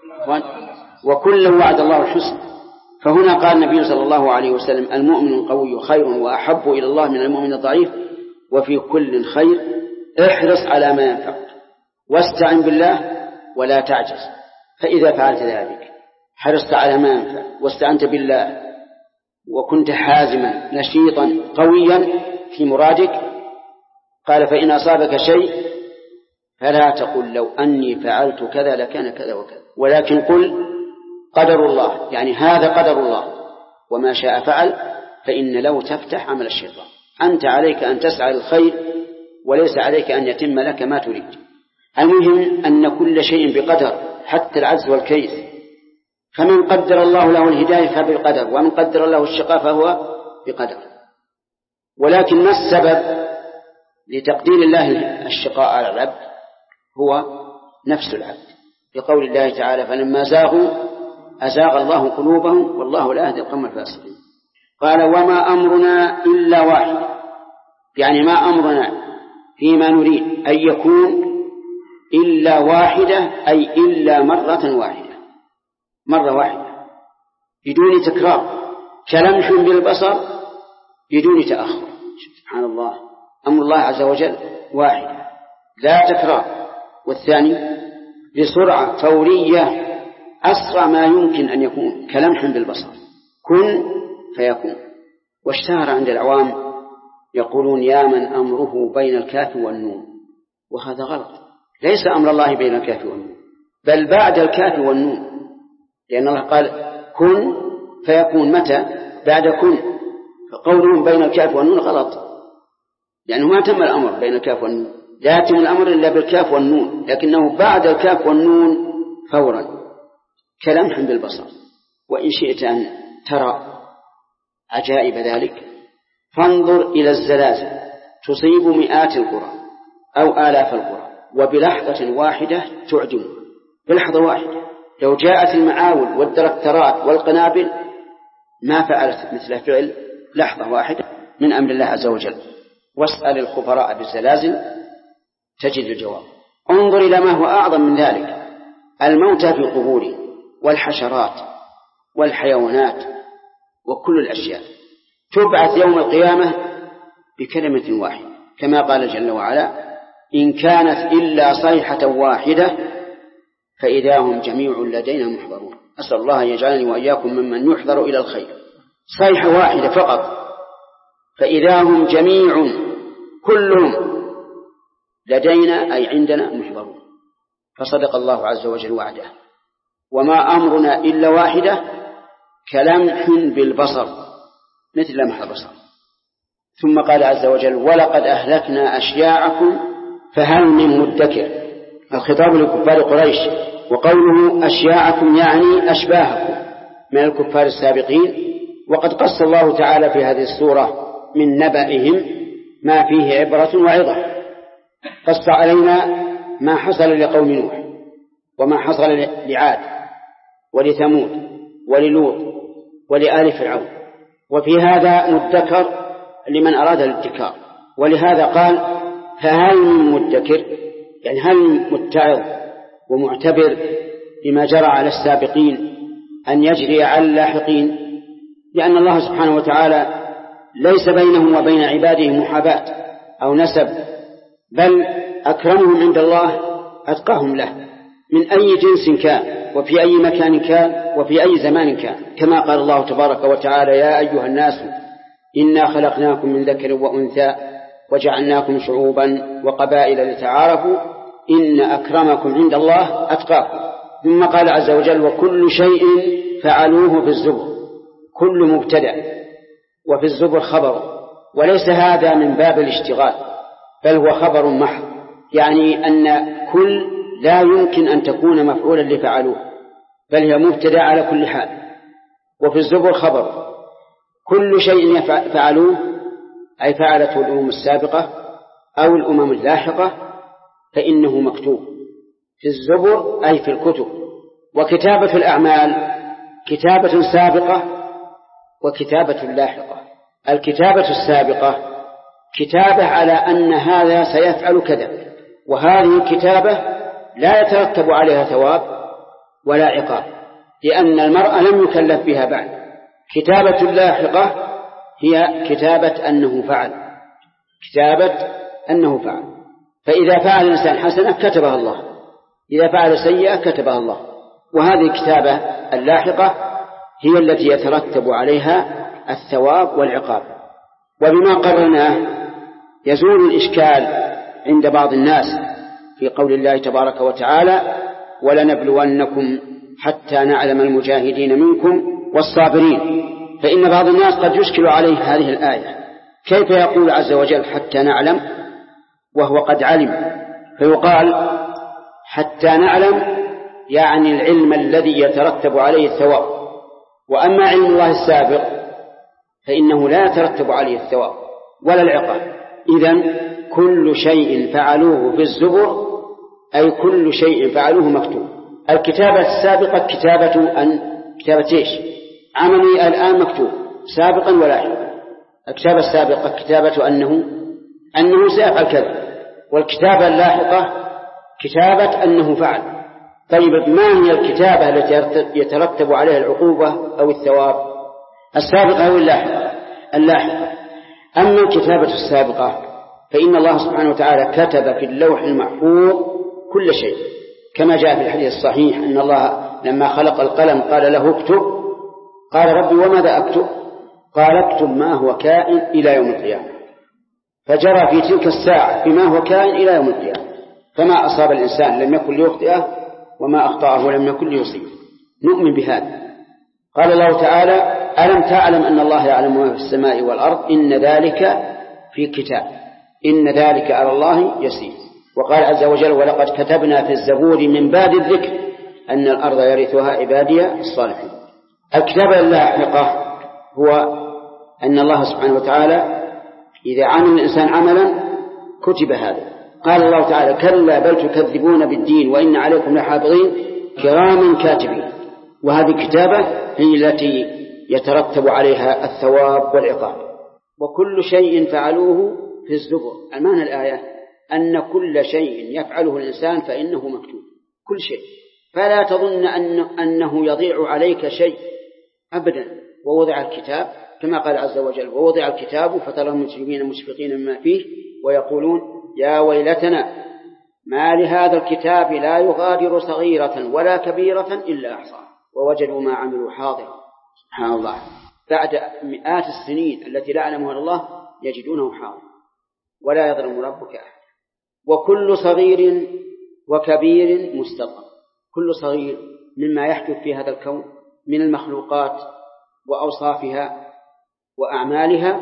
وكل وعد الله الحسنى. فهنا قال النبي صلى الله عليه وسلم: المؤمن القوي خير وأحب إلى الله من المؤمن الضعيف، وفي كل خير. احرص على ما ينفعك واستعن بالله ولا تعجز. فإذا فعلت ذلك، حرصت على ما ينفع واستعنت بالله وكنت حازما نشيطا قويا في مرادك، قال: فإن أصابك شيء فلا تقل لو أني فعلت كذا لكان كذا وكذا، ولكن قل قدر الله، يعني هذا قدر الله وما شاء فعل، فإن لو تفتح عمل الشيطان. أنت عليك أن تسعى للخير وليس عليك أن يتم لك ما تريد. المهم أن كل شيء بقدر حتى العجز والكيس. فمن قدر الله له الهداية فبالقدر، ومن قدر الله الشقاء فهو بقدر. ولكن ما السبب لتقدير الله الشقاء على العبد؟ هو نفس العبد، بقول الله تعالى: فلما زاغوا أزاغ الله قلوبهم والله لا يهدي القوم الفاسقين. قال: وما أمرنا إلا واحد، يعني ما أمرنا فيما نريد أن يكون إلا واحدة، أي إلا مرة واحدة، مرة واحدة بدون تكرار، كلمح بالبصر بدون تأخر. سبحان الله، أمر الله عز وجل واحد لا تكرار. والثاني بسرعة فورية، أسرع ما يمكن أن يكون، كلمح بالبصر، كن فيكون. واشتهر عند العوام يقولون: يا من أمره بين الكاف والنون، وهذا غلط. ليس أمر الله بين الكاف والنون، بل بعد الكاف والنون، لأن الله قال: كن فيكون. متى؟ بعد كن. فقولهم بين الكاف والنون غلط، لأنه ما تم الأمر بين الكاف والنون، لا يتم الأمر إلا بالكاف والنون، لكنه بعد الكاف والنون فورا كلمح بالبصر. وإن شئت أن ترى عجائب ذلك فانظر إلى الزلازل تصيب مئات القرى أو آلاف القرى وبلحظة واحدة تعدم، بلحظة واحدة. لو جاءت المعاول والدركترات والقنابل ما فعلت مثل فعل لحظة واحدة من أمر الله عز وجل. واسأل الخبراء بالزلازل تجد الجواب. انظر إلى ما هو أعظم من ذلك، الموتى في قبورهم والحشرات والحيوانات وكل الأشياء تبعث يوم القيامة بكلمة واحدة، كما قال جل وعلا: إن كانت إلا صيحة واحدة فإذا هم جميع لدينا محضرون. أسأل الله أن يجعلني وإياكم ممن يحضر إلى الخير. صيحة واحدة فقط فإذا هم جميع كلهم لدينا أي عندنا محضرون. فصدق الله عز وجل وعده. وما أمرنا إلا واحدة كلمح بالبصر مثل لمح البصر. ثم قال عز وجل: ولقد أهلكنا أشياعكم فهل من مدكر. الخطاب لكفار قريش، وقوله أشياعكم يعني أشباهكم من الكفار السابقين. وقد قص الله تعالى في هذه السورة من نبأهم ما فيه عبرة وعظة. قص علينا ما حصل لقوم نوح وما حصل لعاد ولثمود وللوط ولآل فرعون، وفي هذا مدكر لمن أراد الادكار. ولهذا قال: فهل من مدكر، يعني هل متعظ ومعتبر بما جرى على السابقين أن يجري على اللاحقين، لأن الله سبحانه وتعالى ليس بينه وبين عباده محاباة أو نسب، بل أكرمهم عند الله أتقاهم له من أي جنس كان وفي أي مكان كان وفي أي زمان كان، كما قال الله تبارك وتعالى: يا أيها الناس إنا خلقناكم من ذكر وأنثى وجعلناكم شعوبا وقبائل لتعارفوا إن أكرمكم عند الله أتقاكم. ثم قال عز وجل: وكل شيء فعلوه في الزبر. كل مبتدأ وفي الزبر خبر، وليس هذا من باب الاشتغال بل هو خبر محض، يعني أن كل لا يمكن أن تكون مفعولا لفعلوه بل هي مبتدأ على كل حال. وفي الزبر خبر. كل شيء فعلوه أي فعلته الأمم السابقة أو الأمم اللاحقة فإنه مكتوب في الزبر أي في الكتب. وكتابة الأعمال كتابة سابقة وكتابة لاحقة. الكتابة السابقة كتابة على أن هذا سيفعل كذا، وهذه الكتابة لا يترتب عليها ثواب ولا عقاب لأن المرء لم يكلف بها بعد. كتابة اللاحقة هي كتابة أنه فعل، كتابة أنه فعل. فإذا فعل الإنسان حسنة كتبها الله، إذا فعل سيئة كتبها الله. وهذه الكتابة اللاحقة هي التي يترتب عليها الثواب والعقاب. وبما قررناه يزول الإشكال عند بعض الناس في قول الله تبارك وتعالى: ولنبلونكم حتى نعلم المجاهدين منكم والصابرين. فإن بعض الناس قد يشكل عليه هذه الآية: كيف يقول عز وجل حتى نعلم وهو قد علم؟ فيقال حتى نعلم يعني العلم الذي يترتب عليه الثواب، وأما علم الله السابق فإنه لا يترتب عليه الثواب ولا العقاب. إذن كل شيء فعلوه في الزبر أي كل شيء فعلوه مكتوب. الكتابة السابقة كتابة إيش؟ عملي الآن مكتوب سابقا ولاحقا. الكتابة السابقة كتابة أنه سيفعل كذا، والكتابة اللاحقة كتابة أنه فعل. طيب ما هي الكتابة التي يترتب عليها العقوبة أو الثواب؟ السابقة أو اللاحقة. أما الكتابة السابقة فإن الله سبحانه وتعالى كتب في اللوح المحفوظ كل شيء، كما جاء في الحديث الصحيح أن الله لما خلق القلم قال له اكتب، قال ربي وماذا أكتب؟ قال اكتب ما هو كائن إلى يوم القيامة. فجرى في تلك الساعة بما هو كائن إلى يوم القيامة، فما أصاب الإنسان لم يكن ليخطئه وما أخطأه لم يكن ليصيبه. نؤمن بهذا. قال الله تعالى: ألم تعلم أن الله يعلم ما في السماء والأرض إن ذلك في كتاب إن ذلك على الله يسير. وقال عز وجل ولقد كتبنا في الزبور من بعد الذكر أن الأرض يرثها عبادي الصالحين. الكتابة اللاحقة هو أن الله سبحانه وتعالى إذا عمل الإنسان عملا كتب هذا. قال الله تعالى كلا بل تكذبون بالدين وإن عليكم لحافظين كراما كاتبين. وهذه الكتابة هي التي يترتب عليها الثواب والعقاب. وكل شيء فعلوه في الزبر. المعنى الآية أن كل شيء يفعله الإنسان فإنه مكتوب، كل شيء، فلا تظن أنه يضيع عليك شيء أبدا. ووضع الكتاب كما قال عز وجل ووضع الكتاب فترى المجرمين مشفقين مما فيه ويقولون يا ويلتنا ما لهذا الكتاب لا يغادر صغيرة ولا كبيرة إلا أحصاها ووجدوا ما عملوا حاضرا. سبحان الله، بعد مئات السنين التي لا يعلمها الله يجدونه حاضرا ولا يظلم ربك أحد. وكل صغير وكبير مستطر. كل صغير مما يحدث في هذا الكون من المخلوقات وأوصافها وأعمالها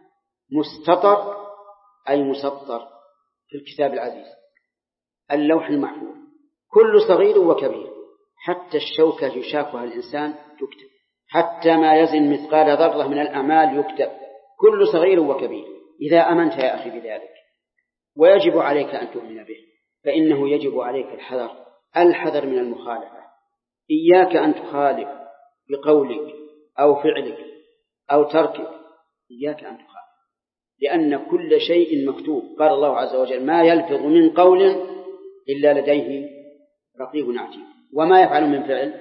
مستطر أي مسطر في الكتاب العزيز اللوح المحفوظ. كل صغير وكبير، حتى الشوكة يشاكها الإنسان تكتب، حتى ما يزن مثقال ذرة من الأعمال يكتب. كل صغير وكبير. إذا أمنت يا أخي بذلك ويجب عليك أن تؤمن به فإنه يجب عليك الحذر من المخالفة. إياك أن تخالف بقولك أو فعلك أو تركك، إياك أن تخالف، لأن كل شيء مكتوب. قال الله عز وجل ما يلفظ من قول إلا لديه رقيب عتيد. وما يفعل من فعل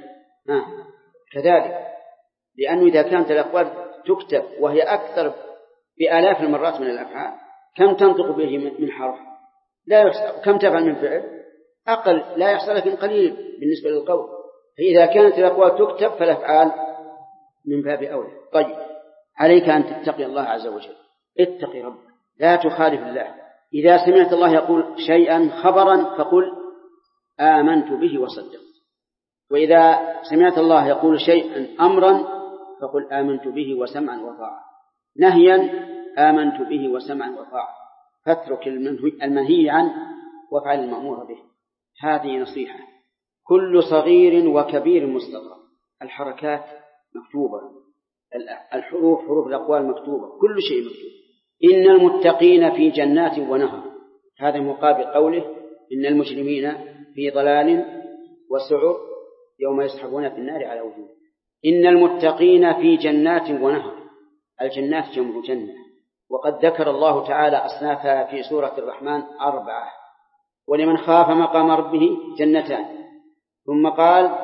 كذلك، لأنه إذا كانت الأقوال تكتب وهي أكثر بآلاف المرات من الأفعال، كم تنطق به من حرف لا يحصى، كم تفعل من فعل أقل لا يحصى لكن قليل بالنسبة للقول. فإذا كانت الأقوال تكتب فالأفعال من باب أولى. طيب، عليك أن تتقي الله عز وجل، اتقي ربك، لا تخالف الله. إذا سمعت الله يقول شيئا خبرا فقل آمنت به وصدقت، وإذا سمعت الله يقول شيئا أمرا فقل آمنت به وسمعا وطاعة، نهيا آمنت به وسمعا وطاعة، فاترك المنهي عنه وافعل المأمور به. هذه نصيحة. كل صغير وكبير مستطر. الحركات مكتوبة، الحروف حروف الأقوال مكتوبة، كل شيء مكتوب. إن المتقين في جنات ونهر. هذا مقابل قوله إن المجرمين في ضلال وسعر يوم يسحبون في النار على وجوههم. إن المتقين في جنات ونهر. الجنات جمع جنة، وقد ذكر الله تعالى أصنافها في سورة الرحمن 4. ولمن خاف مقام ربه جنتان، ثم قال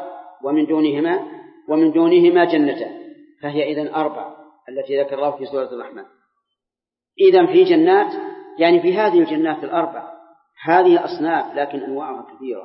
ومن دونهما جنتان، فهي إذن 4 التي ذكر الله في سورة الرحمن. إذن في جنات يعني في هذه الجنات 4 هذه أصناف، لكن أنواعها كثيرة.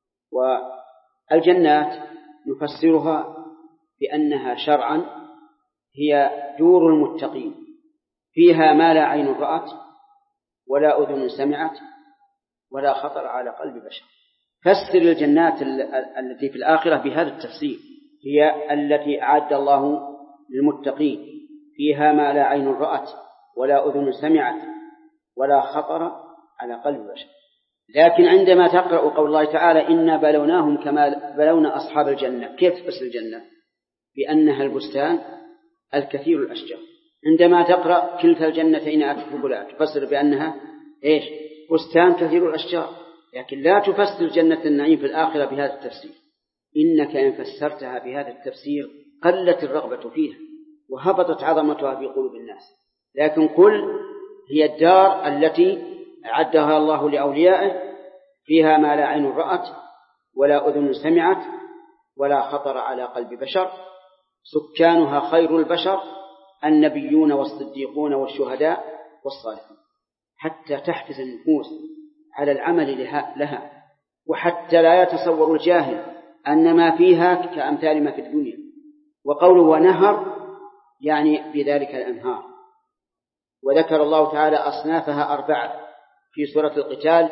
والجنات نفسرها بأنها شرعا هي دور المتقين، فيها ما لا عين رأت ولا أذن سمعت ولا خطر على قلب بشر. فسر الجنات التي في الآخرة بهذا التفسير، هي التي أعد الله للمتقين، فيها ما لا عين رأت ولا أذن سمعت ولا خطر على قلب بشر. لكن عندما تقرأ قول الله تعالى إنا بلوناهم كما بلونا أصحاب الجنة، كيف تفسر الجنة؟ بأنها البستان الكثير الأشجار. عندما تقرأ كلتا الجنتين أكفلا تفسر بأنها إيش؟ بستان كثير الأشجار. لكن لا تفسر جنة النعيم في الآخرة بهذا التفسير، إنك إن فسرتها بهذا التفسير قلت الرغبة فيها وهبطت عظمتها في قلوب الناس. لكن قل هي الدار التي أعدها الله لأوليائه، فيها ما لا عين رأت ولا أذن سمعت ولا خطر على قلب بشر، سكانها خير البشر النبيون والصديقون والشهداء والصالحون، حتى تحفز النفوس على العمل لها، وحتى لا يتصور الجاهل أن ما فيها كأمثال ما في الدنيا. وقوله ونهر يعني بذلك الأنهار. وذكر الله تعالى أصنافها 4 في سورة القتال،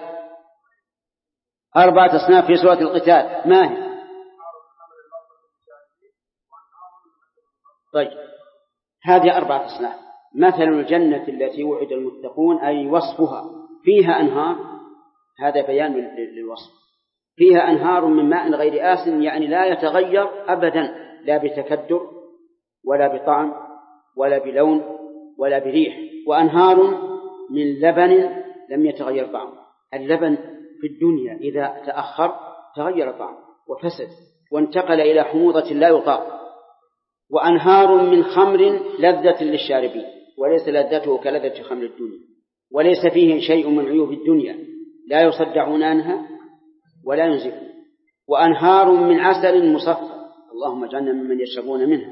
4 أصناف في سورة القتال. ما هي؟ طيب، هذه 4 أصناف. مثل الجنة التي وعد المتقون أي وصفها فيها أنهار هذا بيان للوصف. فيها أنهار من ماء غير آسن، يعني لا يتغير أبدا، لا بتكدر ولا بطعم ولا بلون ولا بريح. وأنهار من لبن لم يتغير طعمه. اللبن في الدنيا إذا تأخر تغير طعمه وفسد وانتقل إلى حموضة لا يطاق. وأنهار من خمر لذة للشاربين وليس لذته كلذة خمر الدنيا، وليس فيه شيء من عيوب الدنيا، لا يصدعون عنها ولا ينزفون. وأنهار من عسل مصفى، اللهم اجعلنا ممن يشربون منها.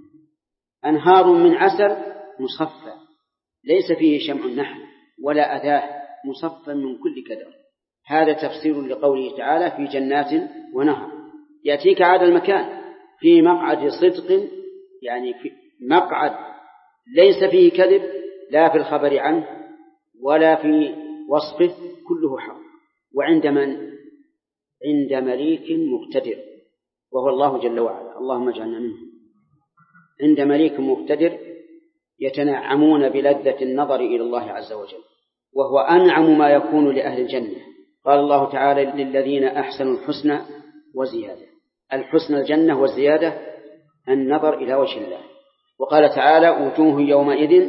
أنهار من عسل مصفى ليس فيه شمع النحل ولا أذاه، مصفى من كل كدر. هذا تفسير لقوله تعالى في جنات ونهر. يأتيك هذا المكان في مقعد صدق، يعني في مقعد ليس فيه كذب، لا في الخبر عنه ولا في وصفه، كله حق. وعند من؟ عند مليك مقتدر، وهو الله جل وعلا، اللهم اجعلنا منه. عند مليك مقتدر يتنعمون بلذة النظر إلى الله عز وجل، وهو أنعم ما يكون لأهل الجنة. قال الله تعالى للذين أحسنوا الحسنى وزيادة. الحسنى الجنة والزيادة النظر إلى وجه الله. وقال تعالى وجوه يومئذ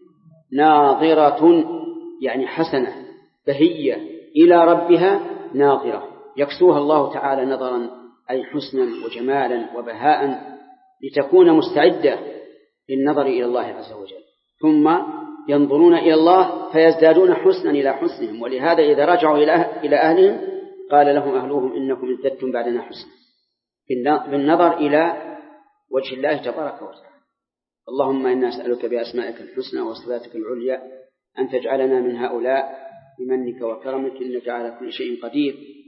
ناظرة، يعني حسنة بهية إلى ربها ناظرة، يكسوها الله تعالى نظرا أي حسنا وجمالا وبهاء لتكون مستعدة للنظر إلى الله عز وجل. ثم ينظرون إلى الله فيزدادون حسنا إلى حسنهم. ولهذا إذا رجعوا إلى أهلهم قال لهم أهلهم إنكم ازددتم بعدنا حسنا، بالنظر إلى وجه الله تبارك وتعالى. اللهم إنا نسألك بأسمائك الحسنى وصفاتك العليا أن تجعلنا من هؤلاء بمنك وكرمك، إنك على كل شيء قدير.